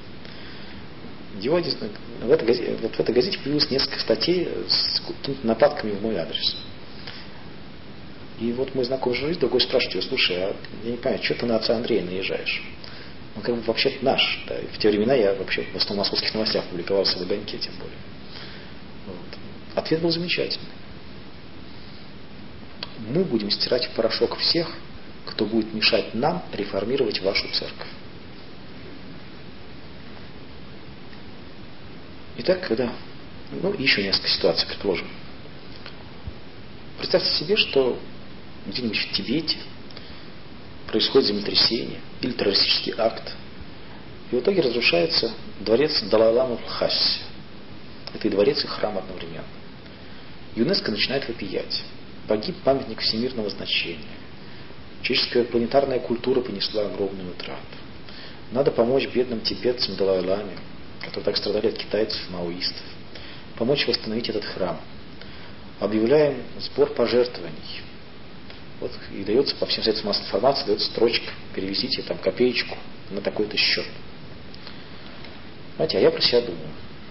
В этой газете появилось несколько статей с какими-то нападками в мой адрес. И вот мой знакомый журналист другой спрашивает его: слушай, а я не понимаю, что ты на отца Андрея наезжаешь? Он как бы вообще-то наш. Да? В те времена я вообще в основном в московских новостях публиковался в «Огоньке», тем более. Вот. Ответ был замечательный. Мы будем стирать в порошок всех, кто будет мешать нам реформировать вашу церковь. Итак, когда... Ну, еще несколько ситуаций, предположим. Представьте себе, что где-нибудь в Тибете происходит землетрясение или террористический акт, и в итоге разрушается дворец Далай-ламы в Лхасе. Это и дворец, и храм одновременно. ЮНЕСКО начинает вопиять. Погиб памятник всемирного значения. Человеческая планетарная культура понесла огромную утрату. Надо помочь бедным тибетцам Далай-ламе, которые так страдали от китайцев-маоистов. Помочь восстановить этот храм. Объявляем сбор пожертвований. Вот, и дается по всем средствам массовой информации, дается строчка: перевезите там копеечку на такой-то счет. Знаете, а я про себя думаю,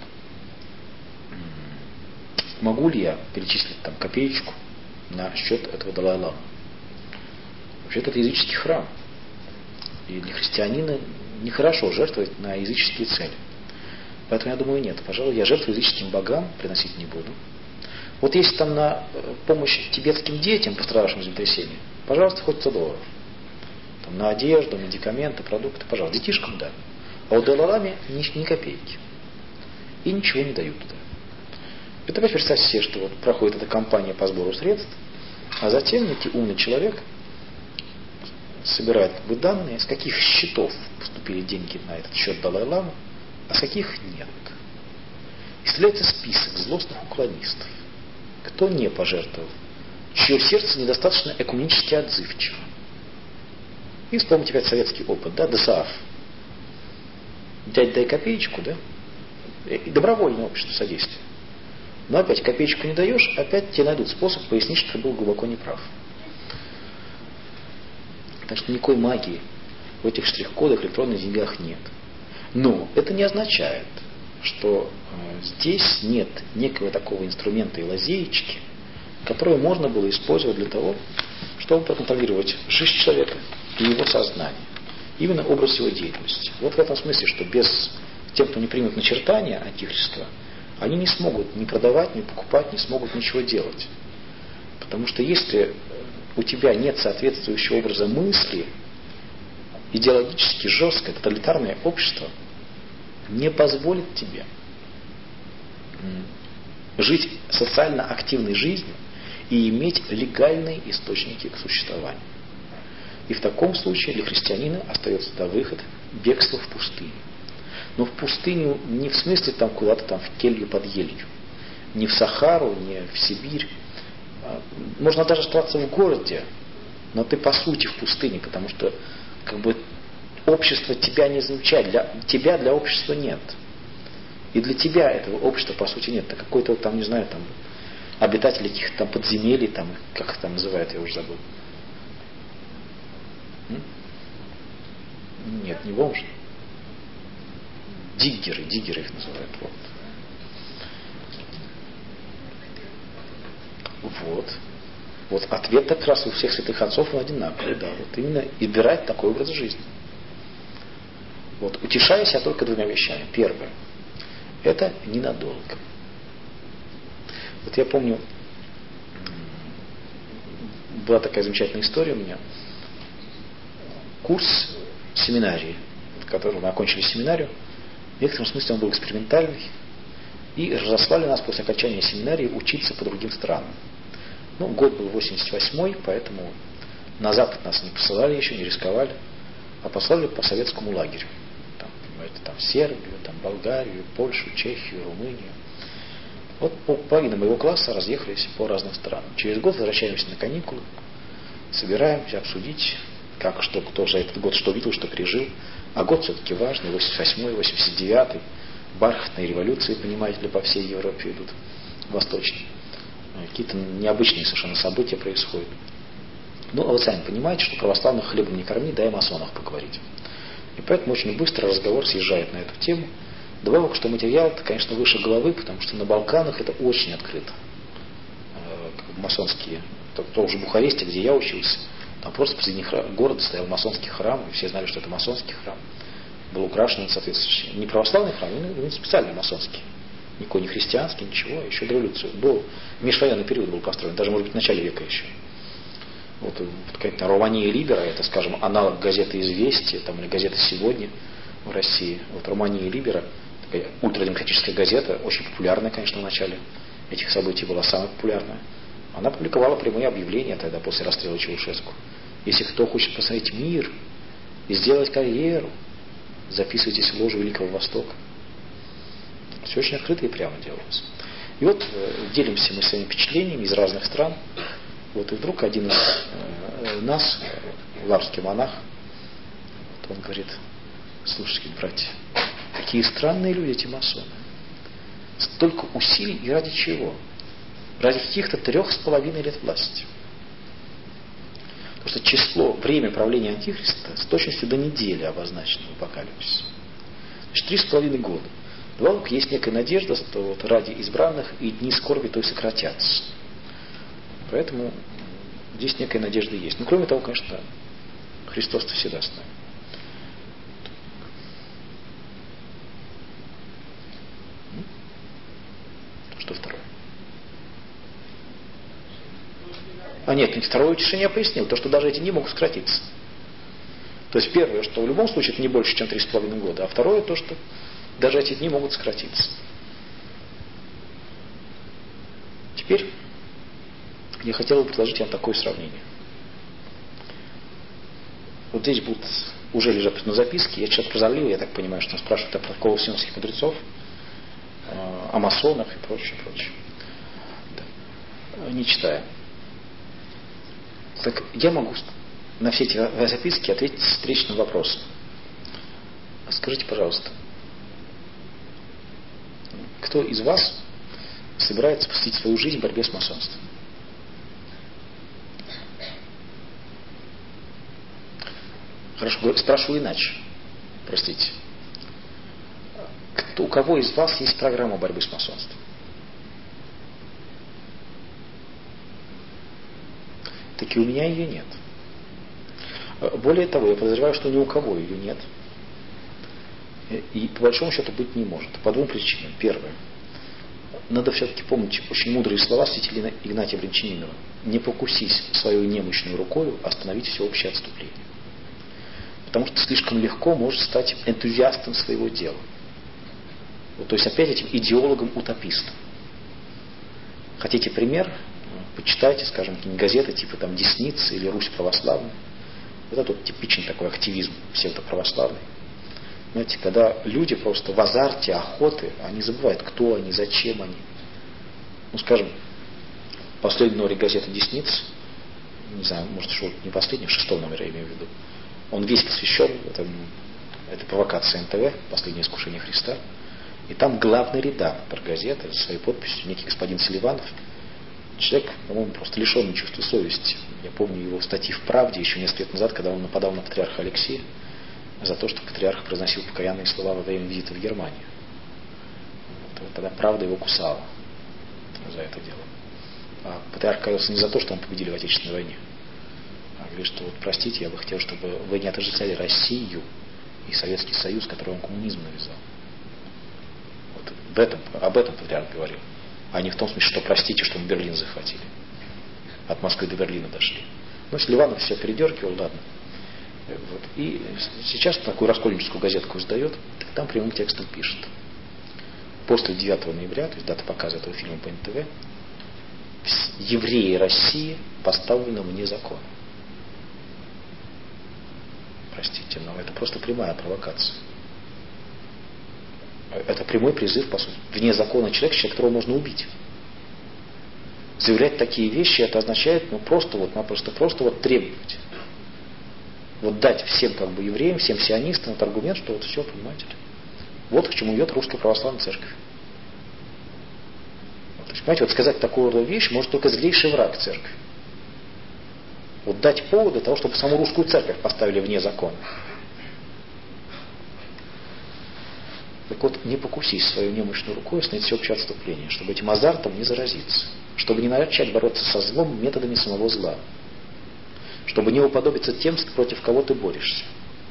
могу ли я перечислить там копеечку на счет этого Далай-ламы? Вообще-то это языческий храм. И для христианина нехорошо жертвовать на языческие цели. Поэтому я думаю, нет, пожалуй, я жертву языческим богам приносить не буду. Вот если там на помощь тибетским детям, пострадавшим землетрясением, пожалуйста, хоть $100. Там на одежду, медикаменты, продукты, пожалуйста. Детишкам да. А у Далай-ламе ни копейки. И ничего не дают туда. И теперь представьте себе, что вот проходит эта кампания по сбору средств, а затем некий умный человек собирает данные, с каких счетов поступили деньги на этот счет Далай-ламы, а с каких нет. И составляется список злостных уклонистов. Кто не пожертвовал, чье сердце недостаточно экуменически отзывчиво. И вспомните опять советский опыт, да, ДСААФ. Дядь, дай копеечку, да? И добровольное общество содействия. Но опять копеечку не даешь, опять тебе найдут способ пояснить, что ты был глубоко неправ. Так что никакой магии в этих штрих-кодах, электронных деньгах нет. Но это не означает, что здесь нет некого такого инструмента и лазеечки, которую можно было использовать для того, чтобы проконтролировать жизнь человека и его сознание. Именно образ его деятельности. Вот в этом смысле, что без тех, кто не примет начертания антихриста, они не смогут ни продавать, ни покупать, не смогут ничего делать. Потому что если у тебя нет соответствующего образа мысли, идеологически жесткое тоталитарное общество не позволит тебе жить социально активной жизнью и иметь легальные источники к существованию. И в таком случае для христианина остается выход — бегство в пустыню. Но в пустыню не в смысле там куда-то там в келью под елью, не в Сахару, не в Сибирь. Можно даже оставаться в городе, но ты по сути в пустыне, потому что как бы общество тебя не замечает, тебя для общества нет. И для тебя этого общества по сути нет. Это какой-то там, не знаю, там обитатели каких-то там подземелий, там, как их там называют, я уже забыл. Нет, не бомж. Диггеры их называют. Вот ответ как раз у всех святых отцов он одинаковый, да. Вот именно избирать такой образ жизни. Вот, утешаюсь я только двумя вещами. Первое. Это ненадолго. Вот я помню, была такая замечательная история у меня. Курс семинарии, в котором мы окончили семинарию, в некотором смысле он был экспериментальный, и разослали нас после окончания семинарии учиться по другим странам. Ну, год был 88-й, поэтому на Запад нас не посылали еще, не рисковали, а послали по советскому лагерю. Там, понимаете, там Сербию, там Болгарию, Польшу, Чехию, Румынию. Вот половина моего класса разъехались по разным странам. Через год возвращаемся на каникулы, собираемся обсудить, как, что, кто за этот год что видел, что пережил. А год все-таки важный, 88-й, 89-й. Бархатные революции, понимаете ли, по всей Европе идут, восточной. Какие-то необычные совершенно события происходят. Ну, а вы сами понимаете, что православных хлебом не корми, дай о масонах поговорить. И поэтому очень быстро разговор съезжает на эту тему. Добавок, что материал-то, конечно, выше головы, потому что на Балканах это очень открыто. Масонские, то уже в Бухаресте, где я учился, там просто посреди города стоял масонский храм, и все знали, что это масонский храм. Был украшен соответствующий. Не православный храм, но специальный масонский. Никакой не христианский, ничего. Еще до революции. Был межвоенный период был построен, даже, может быть, в начале века еще. Вот какая-то Романия Либера, это, скажем, аналог газеты «Известия» там, или газеты «Сегодня» в России. Вот Романия Либера, такая ультрадемократическая газета, очень популярная, конечно, в начале этих событий была самая популярная. Она публиковала прямые объявления тогда, после расстрела Чаушеску. Если кто хочет посмотреть мир и сделать карьеру, записывайтесь в ложу Великого Востока. Все очень открыто и прямо делалось. И вот делимся мы своими впечатлениями из разных стран. Вот и вдруг один из нас, лаврский монах, вот он говорит: слушайте, братья, какие странные люди эти масоны. Столько усилий и ради чего? Ради каких-то 3,5 лет власти. Потому что число, время правления Антихриста с точностью до недели обозначено в Апокалипсисе. Значит, 3,5 года. Вдобавок есть некая надежда, что вот ради избранных и дни скорби то и сократятся. Поэтому здесь некая надежда есть. Но кроме того, конечно, Христос-то всегда с нами. Что второе? А нет, второе утешение я пояснил. То, что даже эти дни могут сократиться. То есть первое, что в любом случае это не больше, чем 3,5 года. А второе, то, что даже эти дни могут сократиться. Теперь я хотел бы предложить вам такое сравнение. Вот здесь будут уже лежат на записке. Я сейчас прозалил, я так понимаю, что он спрашивает о протоколах сионских мудрецов, о масонах и прочее, прочее. Да. Не читая. Так я могу на все эти записки ответить встречным вопросом. Скажите, пожалуйста, кто из вас собирается посвятить свою жизнь борьбе с масонством? Хорошо, спрашиваю иначе. Простите. У кого из вас есть программа борьбы с масонством? Таки у меня ее нет. Более того, я подозреваю, что ни у кого ее нет. И по большому счету быть не может. По двум причинам. Первое. Надо все-таки помнить очень мудрые слова святителя Игнатия Брянчанинова. Не покусись свою немощную рукою остановить всеобщее отступление. Потому что слишком легко можешь стать энтузиастом своего дела. Вот, то есть опять этим идеологом-утопистом. Хотите пример? Почитайте, скажем, какие-нибудь газеты типа там «Десница» или «Русь православная». Вот это вот типичный такой активизм псевдоправославный. Знаете, когда люди просто в азарте охоты, они забывают, кто они, зачем они. Ну, скажем, последний номер газеты «Десница», не знаю, может, что не последний, в 6 номере я имею в виду, он весь посвящен этой провокации НТВ, «Последнее искушение Христа». И там главный редактор газеты со своей подписью, некий господин Селиванов, человек, по-моему, просто лишенный чувства совести. Я помню его статьи в «Правде» еще несколько лет назад, когда он нападал на патриарха Алексея за то, что патриарх произносил покаянные слова во время визита в Германию. Вот, тогда «Правда» его кусала за это дело. А патриарх каялся не за то, что он победили в Отечественной войне, а говорит, что вот простите, я бы хотел, чтобы вы не отождествляли Россию и Советский Союз, который он коммунизм навязал. Вот об этом патриарх говорил. А не в том смысле, что простите, что мы Берлин захватили. От Москвы до Берлина дошли. Ну, Селиванов все передергивал, ладно. Вот. И сейчас такую раскольническую газетку издает, там прямым текстом пишет. После 9 ноября, то есть дата показа этого фильма по НТВ, евреи России поставлены вне закона. Простите, но это просто прямая провокация. Это прямой призыв, по сути, вне закона человека, которого можно убить. Заявлять такие вещи, это означает, просто требовать. Вот дать всем евреям, всем сионистам этот аргумент, что вот все, понимаете ли. Вот к чему идет Русская Православная Церковь. Вот, то есть, понимаете, вот сказать такую вещь может только злейший враг Церкви. Вот дать повод для того, чтобы саму Русскую Церковь поставили вне закона. Так вот, не покусись свою немощную рукой остановить всеобщее отступление, чтобы этим азартом не заразиться, чтобы не начать бороться со злом методами самого зла, чтобы не уподобиться тем, против кого ты борешься.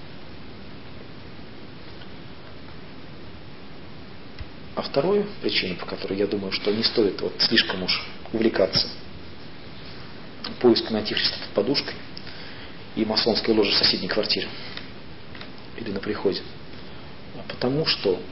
А вторую причину, по которой я думаю, что не стоит слишком уж увлекаться поиском антихриста под подушкой и масонской ложи в соседней квартире или на приходе, потому что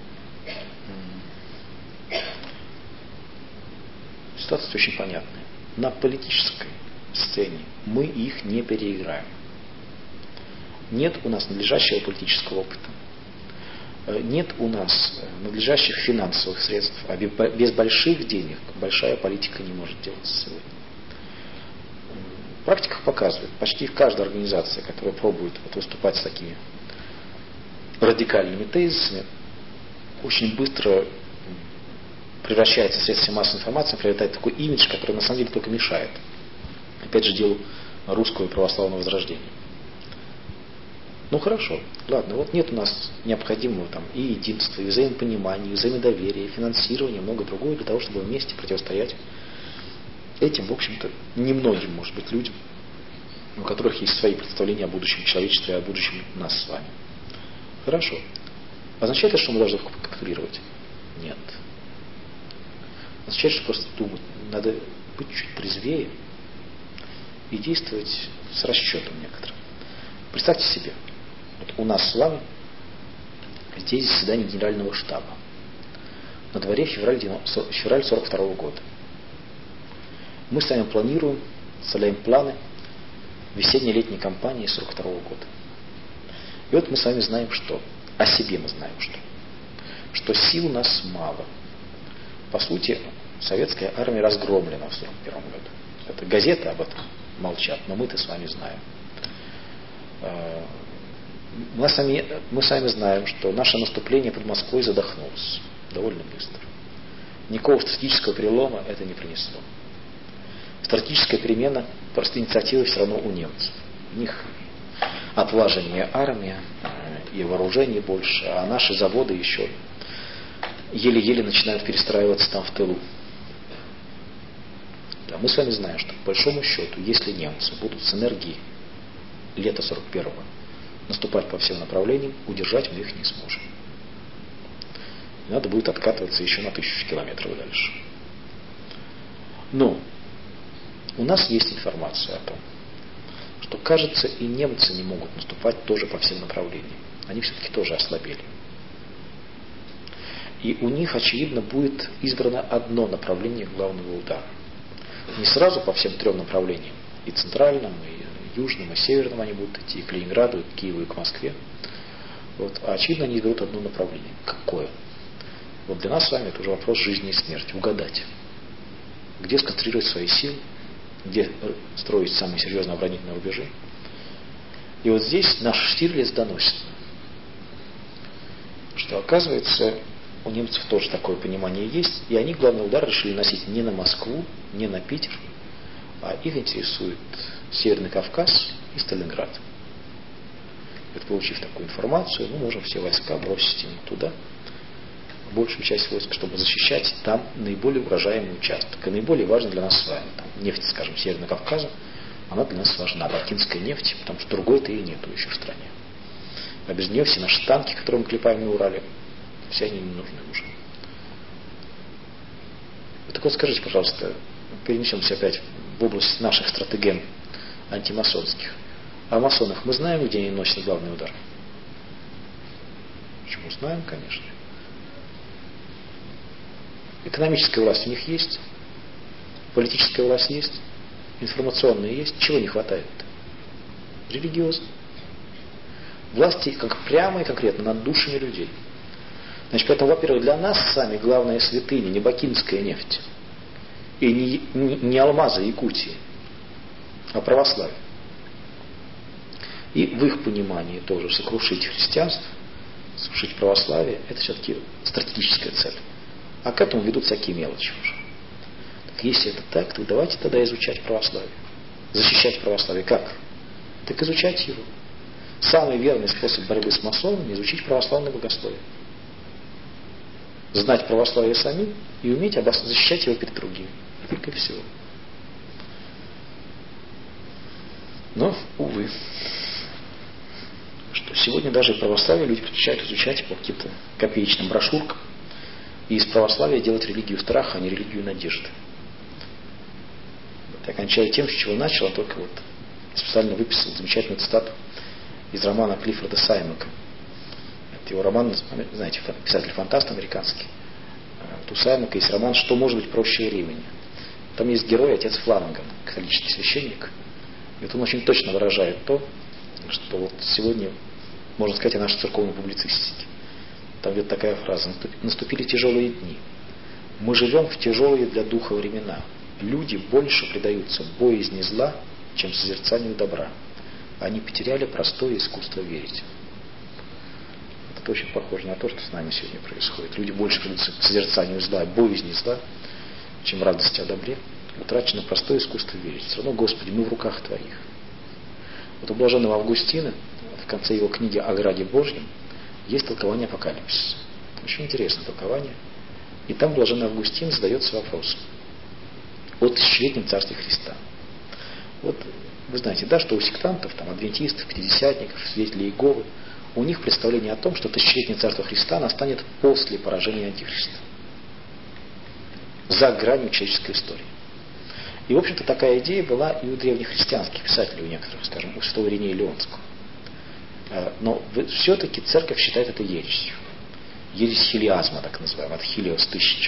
ситуация очень понятная. На политической сцене мы их не переиграем. Нет у нас надлежащего политического опыта. Нет у нас надлежащих финансовых средств. А без больших денег большая политика не может делаться сегодня. Практика показывает, почти каждая организация, которая пробует выступать с такими радикальными тезисами, очень быстро превращается в средства массовой информации, приобретает такой имидж, который на самом деле только мешает. Опять же, делу русского и православного возрождения. Ну хорошо, ладно, вот нет у нас необходимого и единства, и взаимопонимания, и взаимодоверия, и финансирования, и много другого для того, чтобы вместе противостоять этим, в общем-то, немногим, может быть, людям, у которых есть свои представления о будущем человечестве, о будущем нас с вами. Хорошо. Означает это, что мы должны капитулировать? Нет. Означает, что просто думать, надо быть чуть трезвее и действовать с расчетом некоторым. Представьте себе, вот у нас с вами здесь заседание Генерального штаба. На дворе февраль 42 года. Мы с вами планируем, составляем планы весенне-летней кампании 42 года. И вот мы с вами знаем, что о себе мы знаем, что сил у нас мало. По сути, советская армия разгромлена в 41 году. Это газеты об этом молчат, но мы-то с вами знаем. Мы сами знаем, что наше наступление под Москвой задохнулось довольно быстро. Никакого стратегического перелома это не принесло. Стратегическая перемена, просто инициатива все равно у немцев. У них отлаженнее армия и вооружений больше, а наши заводы еще еле-еле начинают перестраиваться там в тылу. Да, мы с вами знаем, что по большому счету, если немцы будут с энергией лета 41-го наступать по всем направлениям, удержать мы их не сможем. И надо будет откатываться еще на 1000 километров дальше. Но у нас есть информация о том, что, кажется, и немцы не могут наступать тоже по всем направлениям. Они все-таки тоже ослабели. И у них, очевидно, будет избрано одно направление главного удара. Не сразу по всем 3 направлениям. И центральным, и южным, и северным они будут идти, и к Ленинграду, и к Киеву, и к Москве. Вот. А очевидно, они изберут одно направление. Какое? Вот для нас с вами это уже вопрос жизни и смерти. Угадать. Где сконцентрировать свои силы, где строить самые серьезные оборонительные рубежи. И вот здесь наш Штирлиц доносит, что, оказывается, у немцев тоже такое понимание есть, и они главный удар решили носить не на Москву, не на Питер, а их интересует Северный Кавказ и Сталинград. Вот, получив такую информацию, мы можем все войска бросить именно туда, большую часть войск, чтобы защищать там наиболее урожаемый участок. И наиболее важно для нас с вами. Там, нефть, скажем, Северного Кавказа, она для нас важна. Бакинская нефть, потому что другой-то и нету еще в стране. А без нее все наши танки, которые мы клепаем на Урале, все они не нужны уже. Так вот, скажите, пожалуйста, перенесемся опять в область наших стратеген антимасонских. А о масонах мы знаем, где они носят главный удар? Почему знаем, конечно. Экономическая власть у них есть, политическая власть есть, информационная есть. Чего не хватает-то? Религиозно. Власти как прямо и конкретно над душами людей. Значит, поэтому, во-первых, для нас с вами главная святыня не бакинская нефть и не алмазы Якутии, а православие. И в их понимании тоже сокрушить христианство, сокрушить православие, это все-таки стратегическая цель. А к этому ведут всякие мелочи уже. Так если это так, то давайте тогда изучать православие. Защищать православие как? Так изучать его. Самый верный способ борьбы с масонами – изучить православное богословие. Знать православие самим и уметь защищать его перед другими. И только и всего. Но, увы, что сегодня даже православие люди предпочитают изучать по каким-то копеечным брошюркам и из православия делать религию страха, а не религию надежды. Вот я кончаю тем, с чего начал, а только вот специально выписал замечательную цитату из романа Клиффорда Саймака. Это его роман, знаете, писатель-фантаст американский. У Саймака есть роман «Что может быть проще времени». Там есть герой, отец Фланаган, католический священник. И вот он очень точно выражает то, что вот сегодня можно сказать о нашей церковной публицистике. Там идет такая фраза: «Наступили тяжелые дни. Мы живем в тяжелые для духа времена. Люди больше предаются боязни зла, чем созерцанию добра. Они потеряли простое искусство верить». Это очень похоже на то, что с нами сегодня происходит. Люди больше предаются к созерцанию зла, боязни зла, чем радости о добре. Утрачено простое искусство верить. Все равно, Господи, мы в руках Твоих. Вот у блаженного Августина в конце его книги о Граде Божьем есть толкование апокалипсиса. Очень интересное толкование. И там блаженный Августин задается вопросом о тысячелетнем царстве Христа. Вот вы знаете, да, что у сектантов, там, адвентистов, пятидесятников, свидетелей Иеговы, у них представление о том, что тысячелетнее царство Христа настанет после поражения Антихриста. За гранью человеческой истории. И, в общем-то, такая идея была и у древних христианских писателей, у некоторых, скажем, у святого Иринея Леонского. Но все-таки церковь считает это ересью. Ересь хилиазма, так называемая, от хилиос 1000.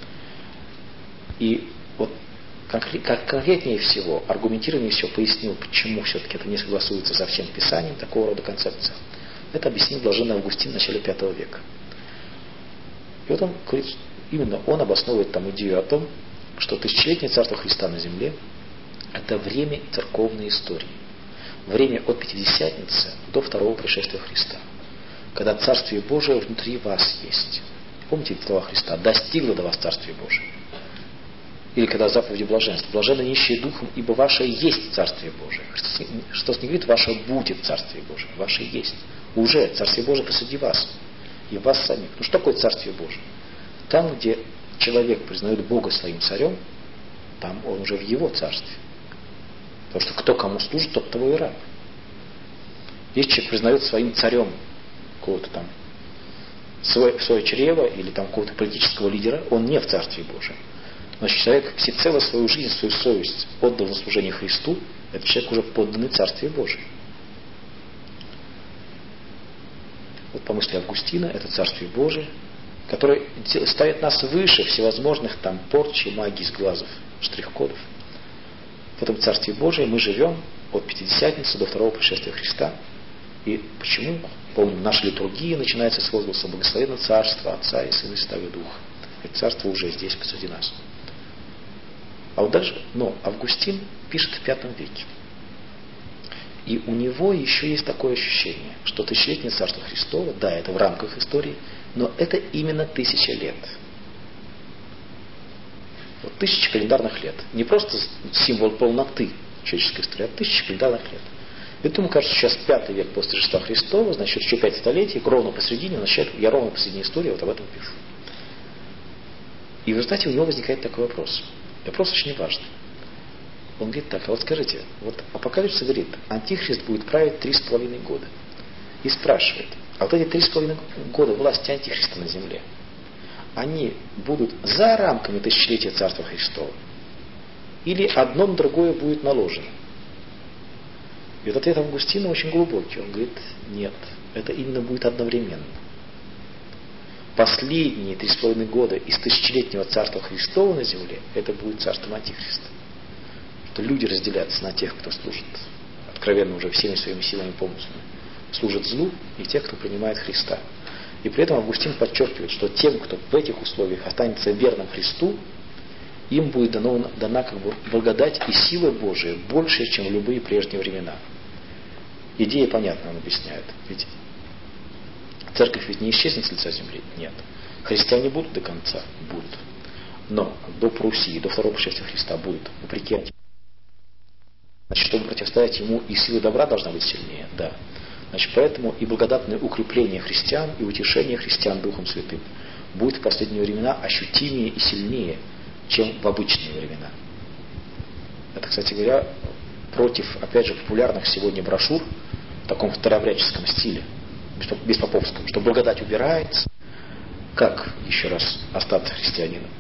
И вот конкретнее всего, аргументированнее всего пояснил, почему все-таки это не согласуется со всем Писанием, такого рода концепция. Это объяснил блаженный Августин в начале V века. И вот он говорит, именно он обосновывает там идею о том, что тысячелетнее царство Христа на земле – это время церковной истории. время от Пятидесятницы до второго пришествия Христа. Когда Царствие Божие внутри вас есть. Помните слова Христа? «Достигло до вас Царствие Божие». Или когда заповеди блаженства. «Блаженны нищие духом, ибо ваше есть Царствие Божие». Христос не говорит, ваше будет Царствие Божие. Ваше есть. Уже Царствие Божие посреди вас. И в вас самих. Ну что такое Царствие Божие? Там, где человек признает Бога своим царем, там он уже в его царстве. Потому что кто кому служит, тот того и раб. Если человек признает своим царем какого-то там свое чрево или там какого-то политического лидера, он не в Царстве Божьем. Значит, человек всецело свою жизнь, свою совесть отдал на служение Христу, этот человек уже подданный Царствию Божьему. Вот по мысли Августина, это Царствие Божие, которое ставит нас выше всевозможных там порчи, магии, сглазов, штрих-кодов. В этом Царстве Божие мы живем от Пятидесятницы до второго пришествия Христа. И почему? Помним, наша литургия начинается с возгласа «Благословенно Царство Отца и Сына и Святого Духа». Это Царство уже здесь, посреди нас. А вот дальше, но Августин пишет в V веке. И у него еще есть такое ощущение, что тысячелетнее Царство Христово, да, это в рамках истории, но это именно 1000 лет. Вот 1000 календарных лет. Не просто символ полноты человеческой истории, а 1000 календарных лет. Поэтому кажется, сейчас 5 век после Рождества Христова, значит, еще 5 столетий, ровно посередине, значит, я ровно посередине истории вот об этом пишу. И в результате у него возникает такой вопрос. Вопрос очень важный. Он говорит так, а вот скажите, вот Апокалипсис говорит, Антихрист будет править 3,5 года. И спрашивает, а вот эти 3,5 года власти Антихриста на земле, они будут за рамками тысячелетия Царства Христова? Или одно на другое будет наложено? И вот ответ Августина очень глубокий. Он говорит, нет, это именно будет одновременно. Последние 3,5 года из тысячелетнего Царства Христова на земле, это будет Царством Антихриста. Что люди разделятся на тех, кто служит откровенно уже всеми своими силами и помыслами, служит злу, и тех, кто принимает Христа. И при этом Августин подчеркивает, что тем, кто в этих условиях останется верным Христу, им будет дана как бы благодать и сила Божия больше, чем в любые прежние времена. Идея понятна, он объясняет. Ведь церковь ведь не исчезнет с лица земли. Нет. Христиане будут до конца? Будут. Но до Пруссии, до второго пришествия Христа будут, вопреки Антихристу. Значит, чтобы противостоять ему, и сила добра должна быть сильнее. Да. Значит, поэтому и благодатное укрепление христиан, и утешение христиан Духом Святым будет в последние времена ощутимее и сильнее, чем в обычные времена. Это, кстати говоря, против, опять же, популярных сегодня брошюр в таком старообрядческом стиле, беспоповском, что благодать убирается. Как, еще раз, остаться христианином?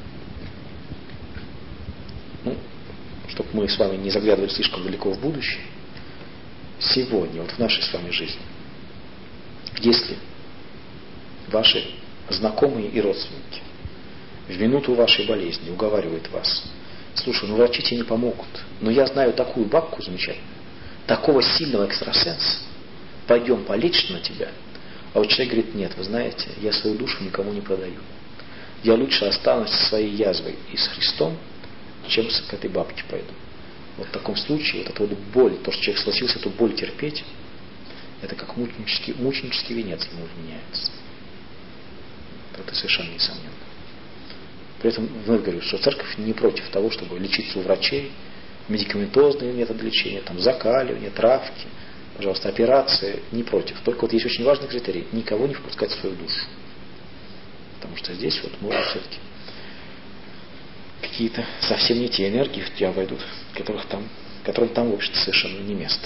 Ну, чтобы мы с вами не заглядывали слишком далеко в будущее, сегодня, вот в нашей с вами жизни, если ваши знакомые и родственники в минуту вашей болезни уговаривают вас, слушай, ну врачи тебе не помогут, но я знаю такую бабку замечательную, такого сильного экстрасенса, пойдем полечим на тебя. А вот человек говорит, нет, вы знаете, я свою душу никому не продаю. Я лучше останусь со своей язвой и с Христом, чем к этой бабке пойду. Вот в таком случае, вот эта вот боль, то, что человек согласился эту боль терпеть, это как мученический венец ему вменяется. Это совершенно несомненно. При этом вновь говорю, что церковь не против того, чтобы лечиться у врачей, медикаментозные методы лечения, там, закаливание, травки, пожалуйста, операции, не против. Только вот есть очень важный критерий, никого не впускать в свою душу. Потому что здесь вот можно все-таки какие-то совсем не те энергии в тебя войдут, которым там, в общем-то, совершенно не место.